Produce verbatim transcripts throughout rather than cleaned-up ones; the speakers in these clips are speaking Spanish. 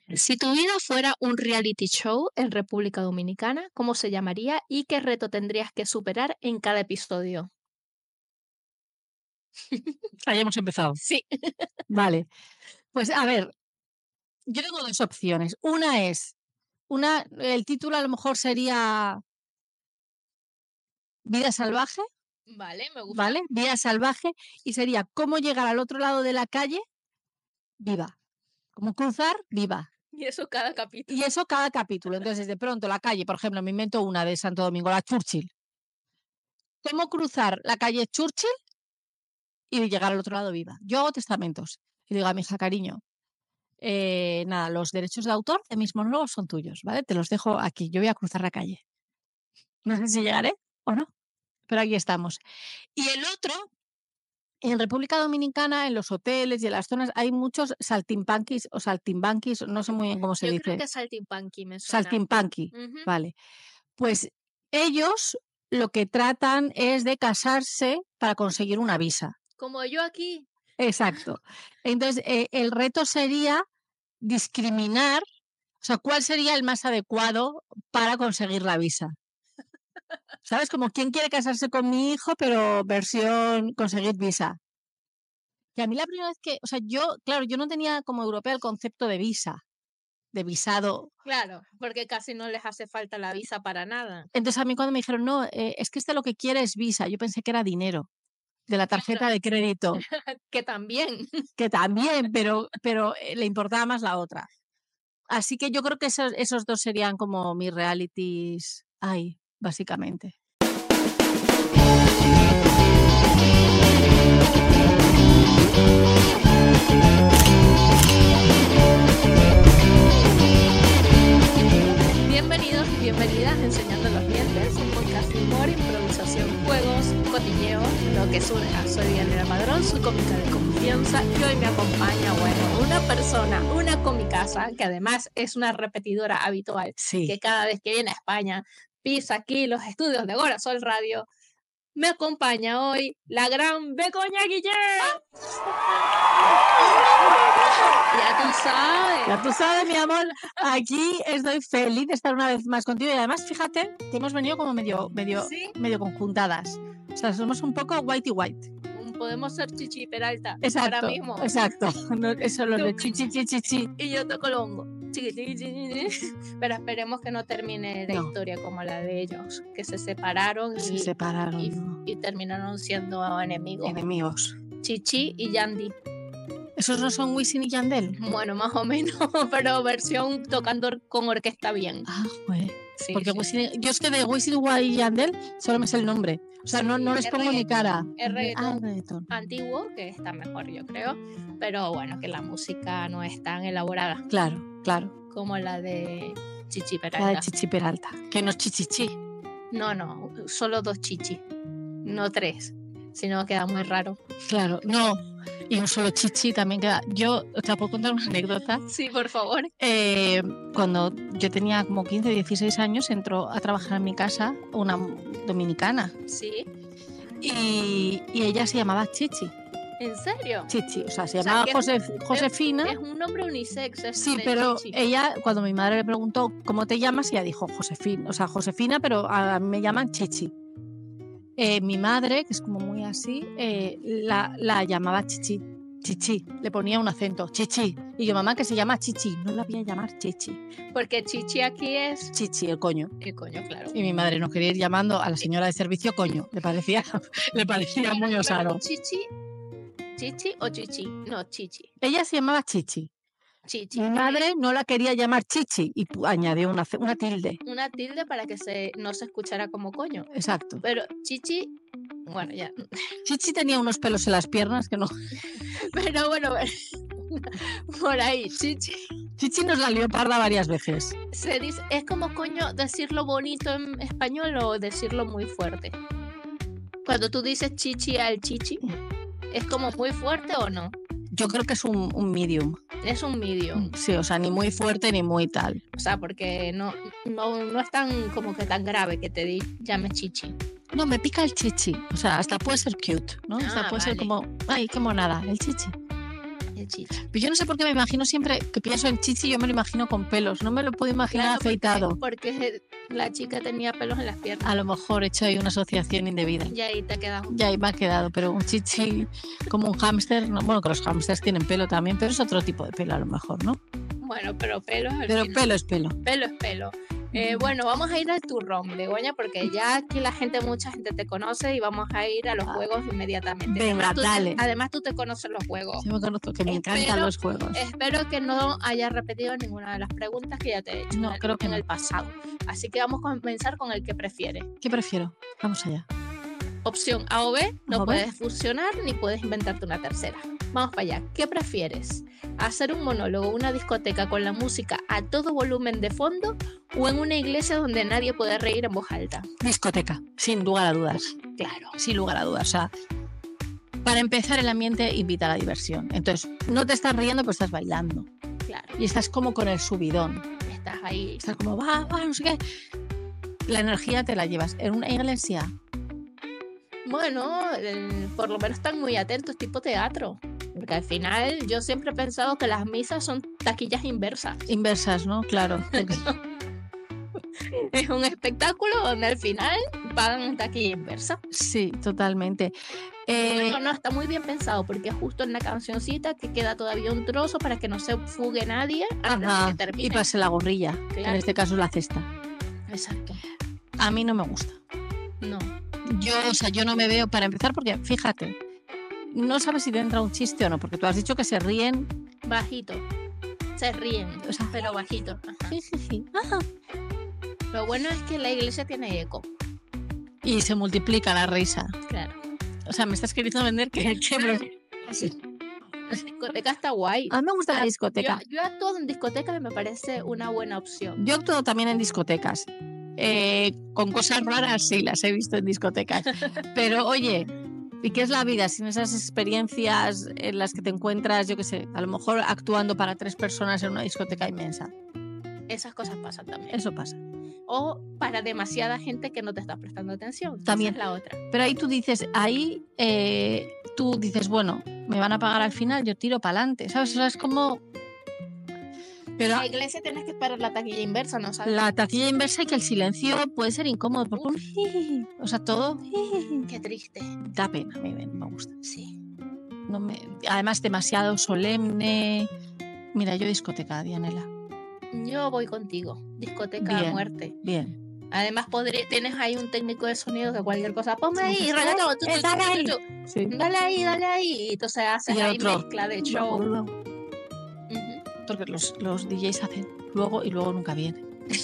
Si tu vida fuera un reality show en República Dominicana, ¿cómo se llamaría y qué reto tendrías que superar en cada episodio? Ahí hemos empezado. Sí. Vale. Pues a ver, yo tengo dos opciones. Una es, una, el título a lo mejor sería Vida salvaje, Vale, me gusta. ¿vale? Vida salvaje, y sería cómo llegar al otro lado de la calle viva. Cómo cruzar viva. Y eso cada capítulo. Y eso cada capítulo. Entonces, de pronto, la calle, por ejemplo, me invento una de Santo Domingo, la Churchill. ¿Cómo cruzar la calle Churchill y llegar al otro lado viva? Yo hago testamentos. Y digo a mi hija, cariño, eh, nada, los derechos de autor de mis monólogos son tuyos, ¿vale? Te los dejo aquí. Yo voy a cruzar la calle. No sé si llegaré o no, pero aquí estamos. Y el otro, en República Dominicana, en los hoteles y en las zonas, hay muchos saltimbanquis o saltimbanquis, no sé muy bien cómo se Yo dice. creo que saltimbanqui me suena. Saltimbanqui, Ujú. vale. Pues ellos lo que tratan es de casarse para conseguir una visa. Como yo aquí. Exacto. Entonces, eh, el reto sería discriminar, o sea, ¿cuál sería el más adecuado para conseguir la visa? ¿Sabes? Como quién quiere casarse con mi hijo, pero versión conseguir visa. Que a mí la primera vez que, o sea, yo, claro, yo no tenía como europea el concepto de visa, de visado. Claro, porque casi no les hace falta la visa para nada. Entonces a mí cuando me dijeron, no, eh, es que este lo que quiere es visa, yo pensé que era dinero de la tarjeta Claro. de crédito. Que también. Que también, pero, pero eh, le importaba más la otra. Así que yo creo que esos, esos dos serían como mis realities ahí, básicamente. Bienvenidos y bienvenidas a Enseñando los Dientes, un podcast de humor, improvisación, juegos, cotilleo, lo que surja. Soy Diana Padrón, su cómica de confianza, y hoy me acompaña, bueno, una persona, una comicaza, que además es una repetidora habitual, Sí. que cada vez que viene a España pisa aquí los estudios de Agora Sol Radio. Me acompaña hoy la gran Begoña Guillén. Ya tú sabes. Ya tú sabes, mi amor, aquí estoy feliz de estar una vez más contigo y además, fíjate, que hemos venido como medio, medio, ¿Sí? medio conjuntadas. O sea, somos un poco whitey white. Podemos ser Chichi Peralta. Exacto, Ahora mismo. exacto. No, eso lo de chichi, chichi, chichi. Y yo toco el hongo. Chiqui, chiqui, chiqui, chiqui. Pero esperemos que no termine la No. historia como la de ellos, que se separaron Se y, separaron, y, ¿no? y terminaron siendo enemigos. Enemigos. Chichi y Yandy. ¿Esos no son Wisin y Yandel? Bueno, más o menos, pero versión tocando con orquesta bien. Ah, güey. Sí, Porque sí. Wisin, yo es que de Wisin y Yandel solo me sé el nombre. O sea, Sí, no, no les es pongo ni reggaetón, cara. es reggaetón. Ah, reggaetón. Antiguo, que está mejor, yo creo. Pero bueno, que la música no es tan elaborada Claro, claro. como la de Chichi La Peralta. de Chichi Peralta. Que no es chichichi. No, no, solo dos chichi, no tres, si no queda muy raro. Claro, no. Y un solo chichi también queda. Yo te puedo contar una anécdota. Sí, por favor. Eh, cuando yo tenía como quince, dieciséis años, entró a trabajar en mi casa una dominicana. Sí, Y, y ella se llamaba Chichi. ¿en serio? Chichi, o sea, se O sea, llamaba que es un- Josef- Josefina. Es un nombre unisex. Es Sí, de pero chichi. ella, cuando mi madre le preguntó cómo te llamas, ella dijo Josefina, o sea, Josefina, pero a mí me llaman Chichi. Eh, mi madre, que es como muy así, eh, la, la llamaba Chichi, Chichi, le ponía un acento, Chichi. Y yo, mamá, que se llama Chichi, no la voy a llamar Chichi. Porque chichi aquí es... Chichi, el coño. El coño, claro. Y mi madre no quería ir llamando a la señora de servicio coño, le parecía, le parecía muy Pero osado. chichi, chichi o chichi, no, chichi, Ella se llamaba Chichi. chichi. Mi madre no la quería llamar Chichi y pu- añadió una, ce- una tilde. Una tilde para que se, no se escuchara como coño. Exacto. Pero chichi, bueno, ya. Chichi tenía unos pelos en las piernas que no. Pero bueno, por ahí, chichi. Chichi nos la lió parda varias veces. Se dice, ¿es como coño decirlo bonito en español o decirlo muy fuerte? Cuando tú dices chichi al chichi, ¿es como muy fuerte o no? Yo creo que es un, un medium. Es un medium. Sí, o sea, ni muy fuerte ni muy tal. O sea, porque no, no, no es tan como que tan grave que te di, llames chichi. No, me pica el chichi. O sea, hasta puede ser cute, ¿no? Hasta Ah, puede ser vale. como, ay, qué monada, el chichi. El de chicha. Pero yo no sé por qué me imagino siempre que pienso en chichi, yo me lo imagino con pelos. No me lo puedo imaginar Claro, afeitado. Porque, porque la chica tenía pelos en las piernas. A lo mejor he hecho ahí una asociación indebida. Y ahí te quedas un... Ya ahí me ha quedado, pero un chichi como un hámster, no, bueno, que los hámsters tienen pelo también, pero es otro tipo de pelo a lo mejor, ¿no? Bueno, pero pelos al Pero final. pelo es pelo. Pelo es pelo. Eh, bueno, vamos a ir al turrón, Begoña, porque ya aquí la gente, mucha gente te conoce y vamos a ir a los juegos inmediatamente. Venga, además, tú, dale. Además, tú te conoces los juegos. Yo me conozco que me Espero- encantan los juegos. Espero que no hayas repetido ninguna de las preguntas que ya te he hecho No, en, el- creo que en no. el pasado. Así que vamos a comenzar con el que prefieres. ¿Qué prefiero? Vamos allá. Opción A o B, no A o B. puedes fusionar ni puedes inventarte una tercera. Vamos para allá. ¿Qué prefieres? ¿Hacer un monólogo en una discoteca con la música a todo volumen de fondo o en una iglesia donde nadie puede reír en voz alta? Discoteca, sin lugar a dudas. Claro. Sin lugar a dudas. O sea, para empezar, el ambiente invita a la diversión. Entonces, no te estás riendo, pero estás bailando. Claro, Y estás como con el subidón. estás ahí. Estás como, va, va, no sé qué. La energía te la llevas. En una iglesia, Bueno, el- por lo menos están muy atentos, tipo teatro. Porque al final yo siempre he pensado que las misas son taquillas inversas. inversas, ¿no? Claro. Es un espectáculo donde al final pagan taquilla inversa. Sí, totalmente. Eh, No, no, está muy bien pensado porque es justo en la cancioncita que queda todavía un trozo para que no se fugue nadie antes ajá, de que termine. y pase la gorrilla, que en Claro. este caso es la cesta. Exacto. A mí no me gusta. No. Yo, o sea, yo no me veo para empezar porque, fíjate, no sabes si te entra un chiste o no, porque tú has dicho que se ríen. Bajito. Se ríen, O sea, pero bajito. Ajá. sí, sí, sí. Ajá. Lo bueno es que la iglesia tiene eco. Y se multiplica la risa. Claro. O sea, me estás queriendo vender que, que me- La discoteca está guay. A mí me gusta la Yo, discoteca. yo actúo en discotecas y me parece una buena opción. Yo actúo también en discotecas. Eh, con cosas raras, sí, las he visto en discotecas. Pero oye, ¿y qué es la vida sin esas experiencias en las que te encuentras, yo qué sé, a lo mejor actuando para tres personas en una discoteca inmensa? Esas cosas pasan también. Eso pasa. O para demasiada gente que no te está prestando atención. También. Esa es la otra. Pero ahí tú dices, ahí eh, tú dices, bueno, me van a pagar al final, yo tiro para adelante, ¿sabes? O sea, es como... Pero En la iglesia tienes que esperar la taquilla inversa, ¿no sabes? la taquilla inversa y que el silencio puede ser incómodo, porque un jiji, o sea, todo jiji, Qué triste. da pena, a mí me- no me gusta. Sí. No me, además, demasiado solemne. Mira, yo discoteca, Dianela. Yo voy contigo. Discoteca a Bien. muerte. Bien. Además, podría, tienes ahí un técnico de sonido que cualquier cosa. Ponme Sí, ahí, sí, reggaetón. sí, tú, tú, dale tú, ahí. tú, Sí. tú. Dale ahí, dale ahí. Y entonces haces Y el ahí otro. mezcla de show. Ujú. Porque los, los D Js hacen luego y luego nunca vienen.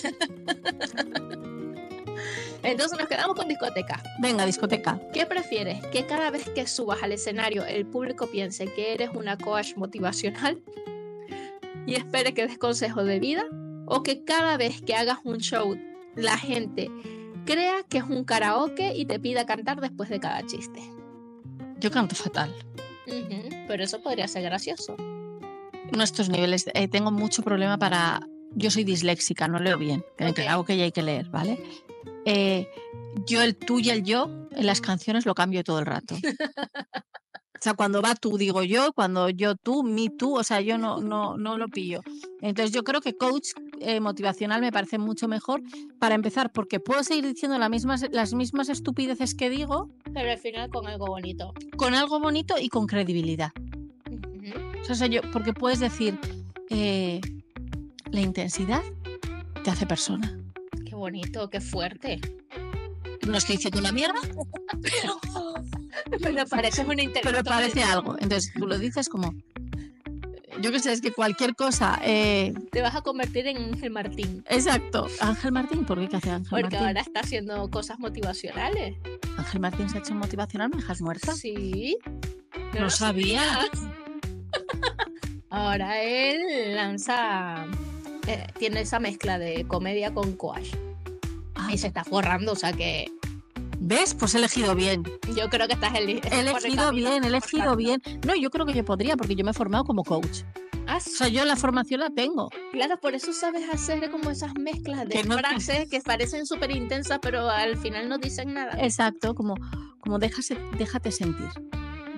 Entonces nos quedamos con discoteca. Venga, discoteca. ¿Qué prefieres? ¿Que cada vez que subas al escenario el público piense que eres una coach motivacional y espere que des consejos de vida? ¿O que cada vez que hagas un show la gente crea que es un karaoke y te pida cantar después de cada chiste? Yo canto fatal. Ujú, pero eso podría ser gracioso. Nuestros niveles, eh, tengo mucho problema para... Yo soy disléxica, no leo bien. Que Ok. hago que ya hay que leer, ¿vale? Eh, yo, el tú y el yo, en las canciones lo cambio todo el rato. O sea, cuando va tú digo yo, cuando yo tú, mi tú, o sea, yo no, no, no lo pillo. Entonces yo creo que coach eh, motivacional me parece mucho mejor para empezar, porque puedo seguir diciendo las mismas, las mismas estupideces que digo Pero al final con algo bonito. con algo bonito y con credibilidad. Ujú. O sea, yo, porque puedes decir, eh, la intensidad te hace persona. Qué bonito, qué fuerte. No estoy diciendo una mierda, pero, Pero pareces una pero parece algo. Entonces tú lo dices como, yo qué sé, es que cualquier cosa. eh, Te vas a convertir en Ángel Martín. exacto. Ángel Martín, ¿por qué qué hace Ángel Porque Martín? ahora está haciendo cosas motivacionales. Ángel Martín se ha hecho motivacional, ¿me dejas muerta? Sí. No lo sabía. sabías. Ahora él lanza. eh, tiene esa mezcla de comedia con coach. Ah, Y se está forrando, o sea que ¿ves? Pues he elegido bien. yo creo que estás eli- He por el elegido camino bien, he elegido correcto. bien. No, yo creo que yo podría, porque yo me he formado como coach. Ah, O sea, yo la formación la tengo. claro, por eso sabes hacer como esas mezclas de Que no te- frases que parecen súper intensas, pero al final no dicen nada. Exacto, como, como déjase, déjate sentir.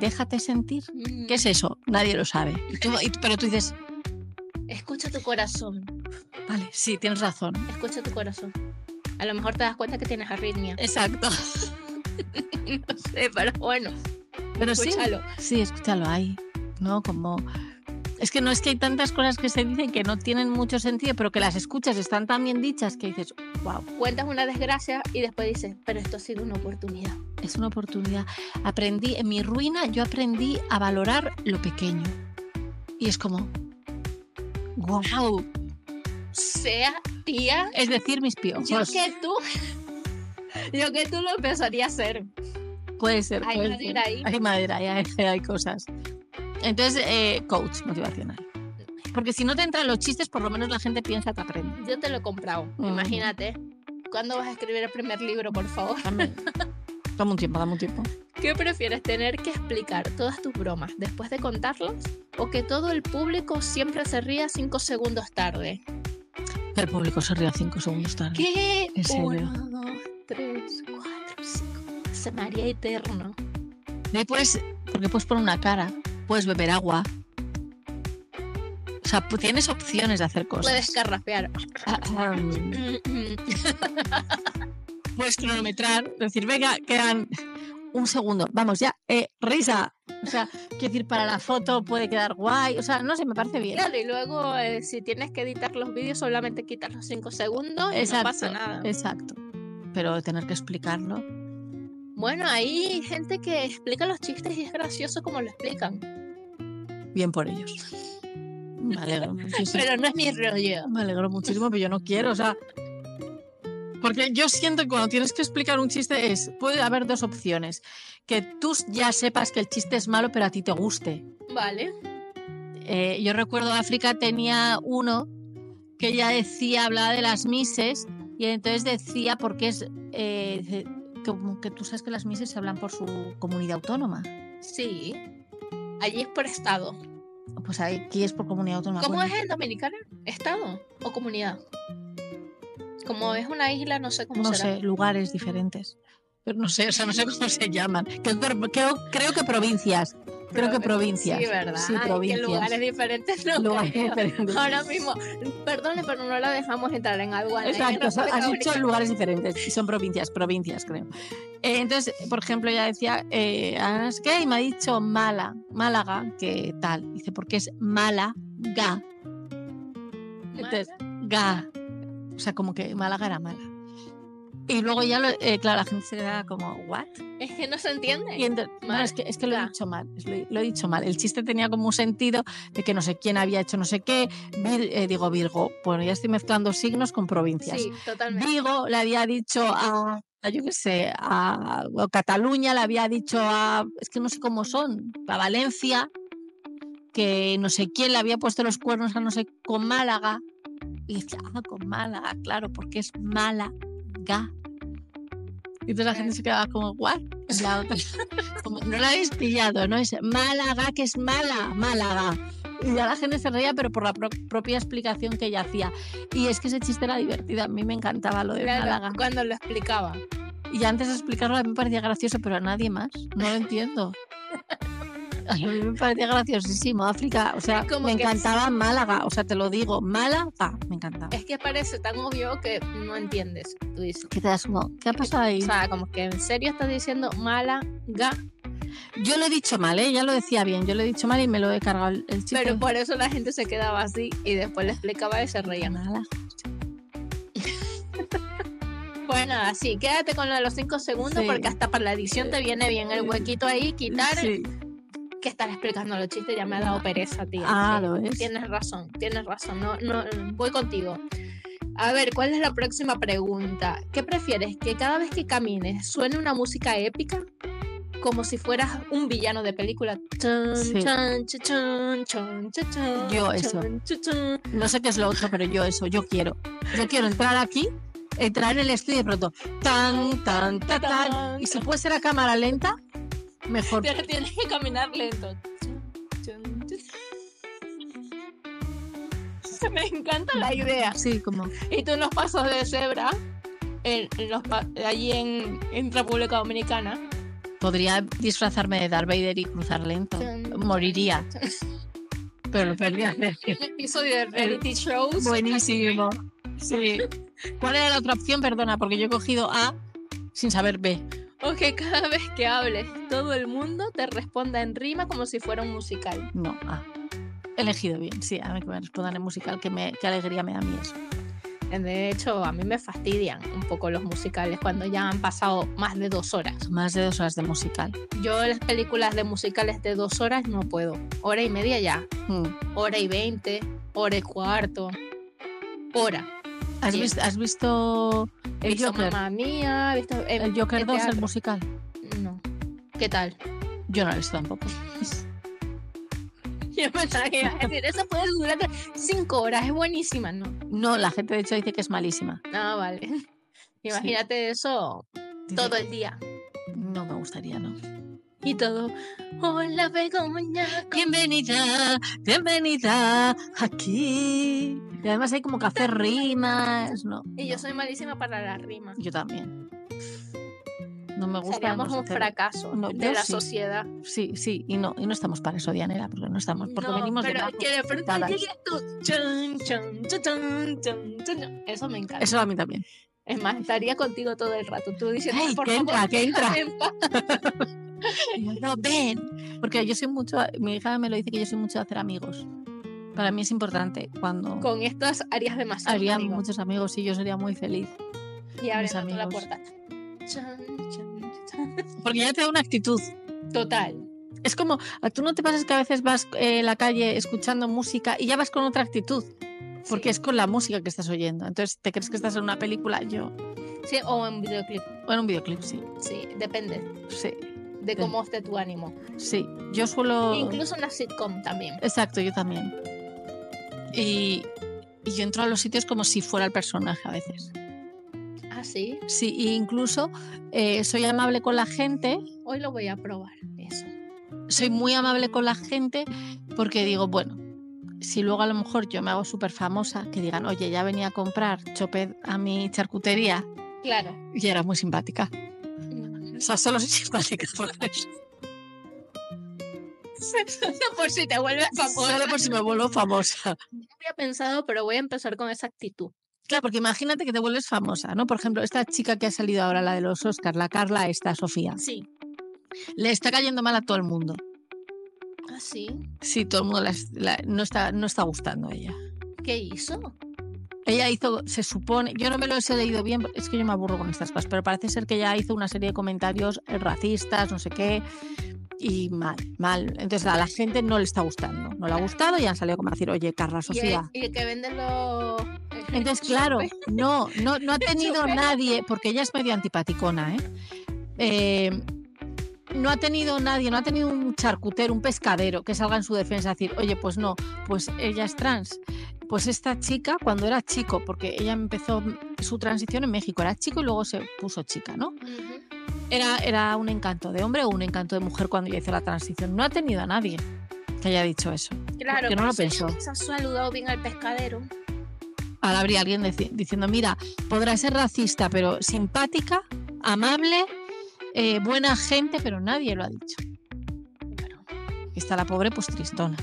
déjate sentir. Mm. ¿Qué es eso? Nadie lo sabe. Y tú- y- pero tú dices, Escucha tu corazón. vale, sí, tienes razón. Escucha tu corazón. A lo mejor te das cuenta que tienes arritmia. Exacto. No sé, pero bueno. Pero sí, Escúchalo. sí, escúchalo ahí, ¿no? Como... Es que no es que hay tantas cosas que se dicen que no tienen mucho sentido, pero que las escuchas están tan bien dichas que dices, wow, Cuentas una desgracia y después dices, pero esto ha sido una oportunidad. es una oportunidad. Aprendí, en mi ruina, yo aprendí a valorar lo pequeño. Y es como, wow, Sea, tía, es decir, mis yo piojos. que tú, yo que tú lo empezaría a hacer. Puede ser, Hay puede madera ser. ahí. Hay madera, hay, hay- hay cosas. Entonces, eh, coach motivacional. Porque si no te entran los chistes, por lo menos la gente piensa que aprende. Yo te lo he comprado. Mm. Imagínate. ¿Cuándo vas a escribir el primer libro, por favor? Dame, dame un tiempo, dame un tiempo. ¿Qué prefieres, tener que explicar todas tus bromas después de contarlas o que todo el público siempre se ría cinco segundos tarde? El público se ría cinco segundos tarde. ¿Qué? ¿En serio? Uno, dos, tres, cuatro, cinco. Se me haría eterno. De ahí puedes, porque puedes poner una cara, puedes beber agua. O sea, pu- tienes opciones de hacer cosas. Puedes carrapear. Ah, ah, puedes cronometrar, decir, venga, quedan un segundo, vamos ya, eh, risa. O sea, quiero decir, para la foto puede quedar guay. O sea, no sé, me parece bien. Claro, y luego eh, si tienes que editar los vídeos, solamente quitas los cinco segundos y no pasa nada. Exacto. Pero tener que explicarlo. Bueno, hay gente que explica los chistes y es gracioso como lo explican. Bien por ellos. Me alegro muchísimo. Pero no es mi rollo. Me alegro muchísimo, pero yo no quiero, o sea... Porque yo siento que cuando tienes que explicar un chiste es... Puede haber dos opciones. Que tú ya sepas que el chiste es malo, pero a ti te guste. Vale. Eh, yo recuerdo África tenía uno que ya decía, hablaba de las mises, y entonces decía, porque es... Eh, dice, como que tú sabes que las mises se hablan por su comunidad autónoma. Sí. Allí es por estado. Pues aquí es por comunidad autónoma. ¿Cómo Bueno, es en Dominicana? ¿Estado o comunidad? Como es una isla, no sé cómo no será. sé, lugares diferentes. Pero no sé, o sea, no sé cómo se llaman. Creo, creo, creo que provincias. Creo que provincias. Sí, ¿verdad? Sí, Ay, provincias. que lugares diferentes no. Lugares diferentes. Ahora mismo, perdone, pero no la dejamos entrar en aduana. Exacto, en son- República has dicho Dominicana. lugares diferentes y son provincias, provincias creo. Eh, entonces, por ejemplo, ella decía, eh, ah, es que y me ha dicho Mala, Málaga, que tal. Dice, porque es Málaga. Entonces, ga. O sea, como que Málaga era mala. Y luego ya, lo, eh, claro, la gente se queda como, ¿what? Es que no se entiende. Y ento- no, es que, es que lo he Ga. dicho mal, es lo, he- lo he dicho mal. El chiste tenía como un sentido de que no sé quién había hecho no sé qué. Vir- eh, digo Virgo, bueno, ya estoy mezclando signos con provincias. Sí, totalmente. Vigo le había dicho a, a, yo qué sé, a, a Cataluña le había dicho a, es que no sé cómo son, a Valencia, que no sé quién le había puesto los cuernos a no sé, con Málaga. Y decía, ah, con Málaga, claro, porque es Málaga. Y entonces la gente se quedaba como, ¿what? La otra, como, no la habéis pillado, ¿no? Es Málaga, que es mala, Málaga. Y ya la gente se reía, pero por la pro- propia explicación que ella hacía. Y es que ese chiste era divertido, a mí me encantaba lo de Claro, Málaga. cuando lo explicaba. Y antes de explicarlo a mí me parecía gracioso, pero a nadie más. No lo entiendo. A mí me parecía graciosísimo. África, o sea, Como me que encantaba Málaga. O sea, te lo digo, Málaga, me encantaba. Es que parece tan obvio que no entiendes. Tú dices. ¿Qué te das como, ¿qué ha pasado ahí? O sea, como que en serio estás diciendo Málaga, Yo lo he dicho mal, ¿eh? Ya lo decía bien. Yo lo he dicho mal y me lo he cargado el, el chiste. pero por eso la gente se quedaba así y después le explicaba y se reían. Málaga. Pues nada, sí, quédate con lo de los cinco segundos Sí. porque hasta para la edición te viene bien el huequito ahí, quitar Sí. que estar explicando los chistes ya me ha dado pereza, tío. Ah, Sí, ¿lo ves? Tienes razón, tienes razón. No, no, voy contigo. A ver, ¿cuál es la próxima pregunta? ¿Qué prefieres? ¿Que cada vez que camines suene una música épica? Como si fueras un villano de película. Chun, Sí. chun, chun, chun, chun, chun, chun, Yo eso. chun, chun, chun. No sé qué es lo otro, pero yo eso, yo quiero. Yo quiero entrar aquí, entrar en el estudio y de pronto, tan, tan, tan, tan. Y si puede ser a cámara lenta, mejor. Pero tienes que caminar lento. Chun, chun, chun. Me encanta la idea. Sí, como. Y tú en los pasos de cebra, en, en los pa- allí en, en República Dominicana, Podría disfrazarme de Darth Vader y cruzar lento. Moriría. Pero lo perdí a hacer. Un episodio de reality shows. Buenísimo. Sí. ¿Cuál era la otra opción? Perdona, porque yo he cogido A sin saber B. O que cada vez que hables, todo el mundo te responda en rima como si fuera un musical. No, A. He elegido bien. Sí, a mí que me respondan en musical. Que me, qué alegría me da a mí eso. De hecho, a mí me fastidian un poco los musicales cuando ya han pasado más de dos horas. Más de dos horas de musical. Yo las películas de musicales de dos horas no puedo. Hora y media ya. Hmm. Hora y veinte. Hora y cuarto. Hora. ¿Has, Bien. visto, ¿Has visto He el visto Joker? Mamma Mía, he visto eh, El Joker el dos, el teatro. musical. No. ¿Qué tal? Yo no lo he visto tampoco. Yo pensaba que iba a decir, eso puede durar cinco horas, es buenísima, ¿no? No, la gente de hecho dice que es malísima. Ah, vale. Imagínate eso Dice todo que el día. No me gustaría, ¿no? Y todo. Hola, Begoña. Bienvenida, bienvenida aquí. Y además hay como que hacer rimas, ¿no? Y yo no. soy malísima para la rima. Yo también. No me gusta. Seríamos no un hacer- fracaso No, de yo la sí. sociedad. Sí, sí, y no, y no estamos para eso, Dianela, porque no estamos, porque No, venimos de pero abajo. que de pronto Dadas. llegue tú. Chun, chun, chun, chun, chun, chun, chun. Eso me encanta. Eso a mí también. Es más, estaría contigo todo el rato. Tú diciendo, ¡Ey, por que favor, entra, que entra! déjame en paz. Y yo, no, ven. Porque yo soy mucho, mi hija me lo dice que yo soy mucho de hacer amigos. Para mí es importante cuando Con estas harías demasiado. haría amigo. muchos amigos y yo sería muy feliz. Y abriendo tú la amigos. puerta. Chun, chun, chun. Porque ya te da una actitud. Total. Es como, ¿tú no te pasas que a veces vas eh, en la calle escuchando música y ya vas con otra actitud? Porque Sí. es con la música que estás oyendo. Entonces, ¿te crees que estás en una película? Yo. Sí, o en videoclip. O en un videoclip, sí. Sí, depende Sí, de cómo esté tu ánimo. sí. Yo suelo. Incluso una sitcom también. Exacto, yo también. Y, y yo entro a los sitios como si fuera el personaje a veces. Ah, sí. Sí, e incluso eh, soy amable con la gente. Hoy lo voy a probar. Eso. Soy muy amable con la gente porque digo, bueno, si luego a lo mejor yo me hago súper famosa, que digan, oye, ya venía a comprar chopet a mi charcutería Claro. y era muy simpática. O sea, solo soy simpática por eso. Por si te vuelves famosa. Solo por si me vuelvo famosa. No había pensado, pero voy a empezar con esa actitud. Claro, porque imagínate que te vuelves famosa, ¿no? Por ejemplo, esta chica que ha salido ahora, la de los Oscars, la Carla, esta Sofía, Sí. le está cayendo mal a todo el mundo. Ah, sí. Sí, todo el mundo la es- la- no, está, no está gustando a ella. ¿Qué hizo? Ella hizo, se supone, yo no me lo he leído bien, es que yo me aburro con estas cosas, pero parece ser que ella hizo una serie de comentarios eh, racistas, no sé qué, y mal, mal. Entonces a la gente no le está gustando, no le ha gustado y han salido como a decir, oye, Carla, Y el, Sofía. y el que vende los. Entonces, claro, no, no, no ha tenido Chupe. nadie, porque ella es medio antipaticona, ¿eh? Eh, no ha tenido nadie, no ha tenido un charcutero, un pescadero que salga en su defensa a decir, oye, pues no, pues ella es trans. Pues esta chica, cuando era chico, porque ella empezó su transición en México, era chico y luego se puso chica, ¿no? Ujú. Era, era un encanto de hombre o un encanto de mujer cuando ella hizo la transición. No ha tenido a nadie que haya dicho eso. Claro, Que no pero lo si pensó. se ha saludado bien al pescadero. Ahora habría alguien deci- diciendo, mira, podrá ser racista, pero simpática, amable, eh, buena gente, pero nadie lo ha dicho. Claro. Y está la pobre pues tristona.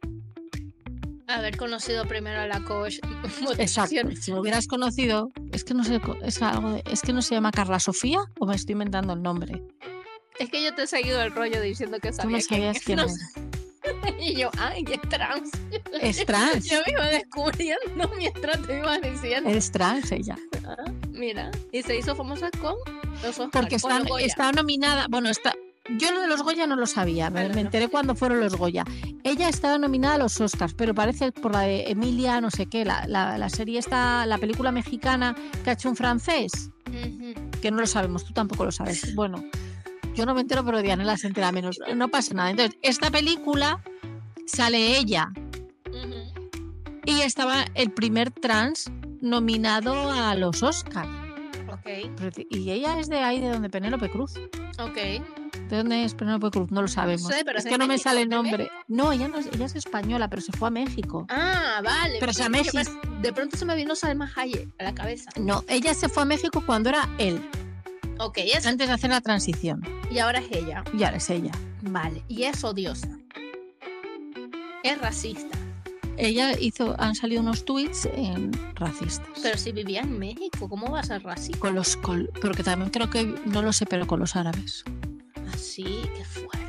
Haber conocido primero a la coach. Exacto. Si me hubieras conocido, es que no sé, co- es algo de- es que no se llama Carla Sofía o me estoy inventando el nombre. Es que yo te he seguido el rollo diciendo que Tú sabía no sabías quién no era. sé. Y yo, ay, es trans. Es trans. Yo me iba descubriendo mientras te iba diciendo. Es trans ella. Ah, mira, y se hizo famosa con los Oscars. Porque con está, los Goya. está nominada, bueno, está, yo lo de los Goya no lo sabía, me, Vale, me no. enteré cuando fueron los Goya. Ella estaba nominada a los Oscars, pero parece por la de Emilia, no sé qué, la, la, la serie esta, la película mexicana que ha hecho un francés, Ujú. que no lo sabemos, tú tampoco lo sabes. Bueno, yo no me entero, pero Dianela se entera menos. No pasa nada. Entonces, esta película sale ella Ujú. y estaba el primer trans nominado a los Oscars. Ok, Y ella es de ahí, de donde Penélope Cruz. ok. ¿De dónde es Penélope Cruz? No lo sabemos. sé, pero es es que de no me México, sale el ¿de nombre. No, ella, no es, ella es española, pero se fue a México. Ah, vale. Pero, o sea, Yo México- pens- De pronto se me vino Salma Hayek a la cabeza. No, ella se fue a México cuando era él. Ok, es... Antes de hacer la transición. Y ahora es ella. Y ahora es ella. Vale, y es odiosa. Es racista. Ella hizo, han salido unos tweets eh, racistas. Pero si vivía en México, ¿cómo va a ser racista? Con los, con, porque también creo que, no lo sé, pero con los árabes. Así, qué fuerte.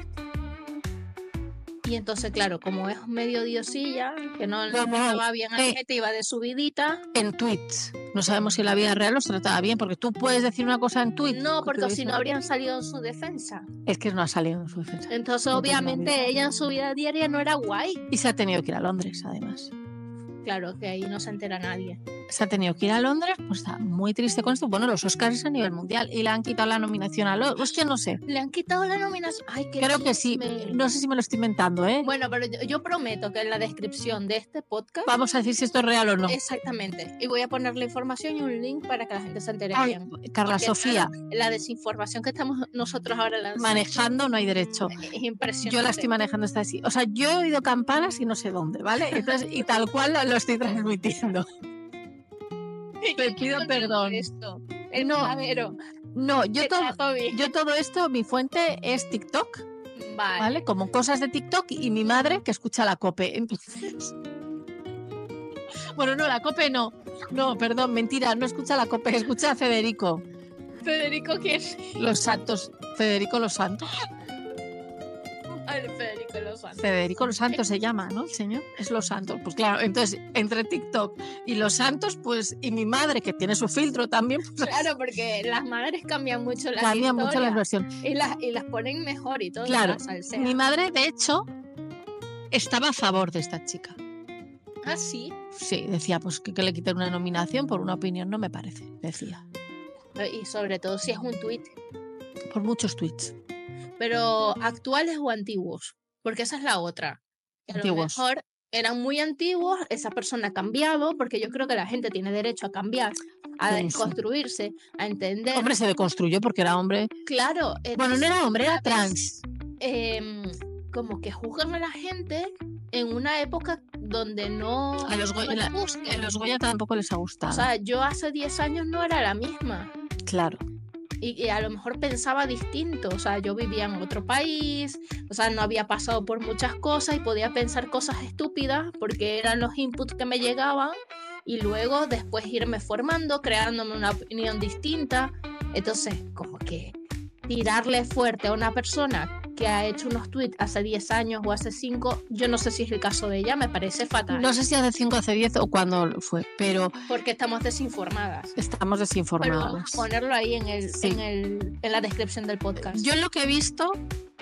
Y entonces, claro, como es medio diosilla, que no le trataba bien a la eh, gente, iba de subidita. En tweets. No sabemos si en la vida real los trataba bien, porque tú puedes decir una cosa en tweet. No, porque si no habrían salido en su defensa. Es que no ha salido en su defensa. Entonces, no, obviamente, ella en su vida diaria no era guay. Y se ha tenido que ir a Londres, además. Claro, que ahí no se entera nadie. Se ha tenido que ir a Londres, pues está muy triste con esto. Bueno, los Oscars a nivel mundial y le han quitado la nominación a los... Es que no sé. Le han quitado la nominación. Ay, qué Creo que sí. chisme. No sé si me lo estoy inventando, ¿eh? Bueno, pero yo, yo prometo que en la descripción de este podcast... Vamos a decir si esto es real o no. Exactamente. Y voy a poner la información y un link para que la gente se entere Ay, bien. Carla Porque Sofía. La, la desinformación que estamos nosotros ahora lanzando Manejando no hay derecho. es impresionante. Yo la estoy manejando esta así. O sea, yo he oído campanas y no sé dónde, ¿vale? Entonces, y tal cual lo estoy transmitiendo. Te pido perdón. Esto, el No. verdadero. No, yo Te todo, trato bien. yo todo esto, mi fuente es TikTok, Vale. ¿vale? Como cosas de TikTok y mi madre que escucha la COPE. Entonces... Bueno, no, la COPE no. No, perdón, mentira, no escucha la COPE, escucha a Federico. Federico, ¿quién? Los Santos. Federico Los Santos. Ay, Federico Los Santos. Federico Los Santos se llama, ¿no? El señor. Es Los Santos. Pues claro, entonces, entre TikTok y Los Santos, pues, y mi madre, que tiene su filtro también, pues, Claro, porque las madres cambian mucho las cambia mucho la historias versión. y las, y las ponen mejor y todo. Claro, la salsea. mi madre, de hecho, estaba a favor de esta chica. Ah, sí. Sí, decía, pues que, que le quiten una nominación por una opinión, no me parece, decía. Y sobre todo si es un tuit. Por muchos tweets. Pero actuales o antiguos, porque esa es la otra. A lo Antiguos. mejor eran muy antiguos, esa persona ha cambiado, porque yo creo que la gente tiene derecho a cambiar, a Sí, sí. desconstruirse, a entender. Hombre, se deconstruyó porque era hombre. Claro. Bueno, no era hombre, era a trans. eh, como que juzgan a la gente en una época donde no, A los, no Goya, les la- busquen. a los Goya tampoco les ha gustado. O sea, yo hace diez años no era la misma. claro. Y, y a lo mejor pensaba distinto, o sea, yo vivía en otro país, o sea, no había pasado por muchas cosas y podía pensar cosas estúpidas porque eran los inputs que me llegaban y luego después irme formando, creándome una opinión distinta. Entonces, como que tirarle fuerte a una persona que ha hecho unos tweets hace diez años o hace cinco, yo no sé si es el caso de ella, me parece fatal, No sé si hace cinco, hace diez o cuándo fue, pero porque estamos desinformadas. estamos Pero vamos desinformados. a ponerlo ahí en, el, Sí. en, el, en la descripción del podcast. Yo lo que he visto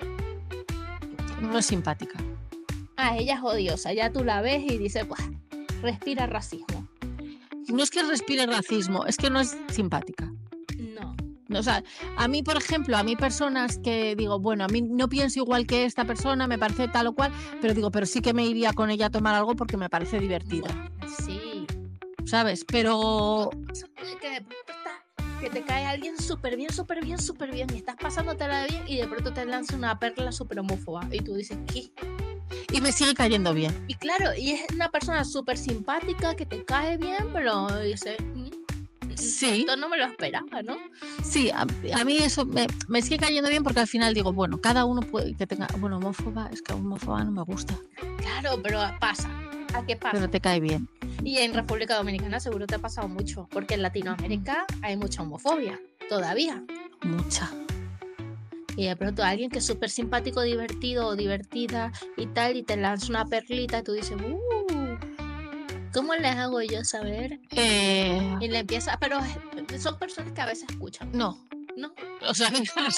no es simpática. Ah, ella es odiosa, ya tú la ves y dices, "Buah, respira racismo". No es que respire racismo, es que no es simpática. No. O sea, a mí, por ejemplo, a mí personas que digo, bueno, a mí no pienso igual que esta persona, me parece tal o cual, pero digo, pero sí que me iría con ella a tomar algo porque me parece divertida, Sí. ¿sabes? Pero Que de pronto está, que te cae alguien súper bien, súper bien, súper bien y estás pasándotela bien y de pronto te lanza una perla súper homófoba y tú dices, ¿qué? y me sigue cayendo bien. Y claro, y es una persona súper simpática que te cae bien, pero dices, "Mm, Sí. esto no me lo esperaba, ¿no?". Sí, a, a mí eso me, me sigue cayendo bien porque al final digo, bueno, cada uno puede que tenga, bueno, homófoba, es que homófoba no me gusta, Claro, pero pasa. ¿A qué pasa? pero te cae bien. Y en República Dominicana seguro te ha pasado mucho, porque en Latinoamérica hay mucha homofobia, todavía. Mucha. Y de pronto alguien que es súper simpático, divertido o divertida y tal, y te lanza una perlita y tú dices, uh, ¿cómo les hago yo saber? Eh, Y le empieza, pero son personas que a veces escuchan, no, ¿no? o sea,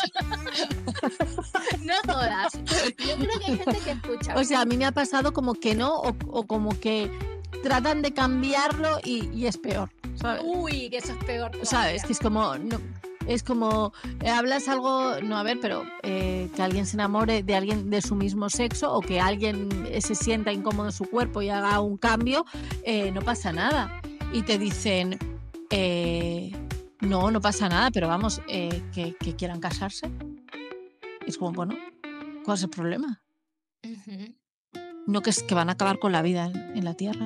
No todas. Yo creo que hay gente que escucha. o sea, a mí me ha pasado como que no o, o como que tratan de cambiarlo y, y es peor, ¿sabes? Uy, que eso es peor. ¿Sabes? Que es como, no, es como, eh, hablas algo, no, a ver, pero eh, que alguien se enamore de alguien de su mismo sexo o que alguien eh, se sienta incómodo en su cuerpo y haga un cambio, eh, no pasa nada. Y te dicen, eh, no, no pasa nada, pero vamos, eh, que, que quieran casarse. Es como, bueno, ¿cuál es el problema? Ujú. No que, es, que van a acabar con la vida en, en la Tierra,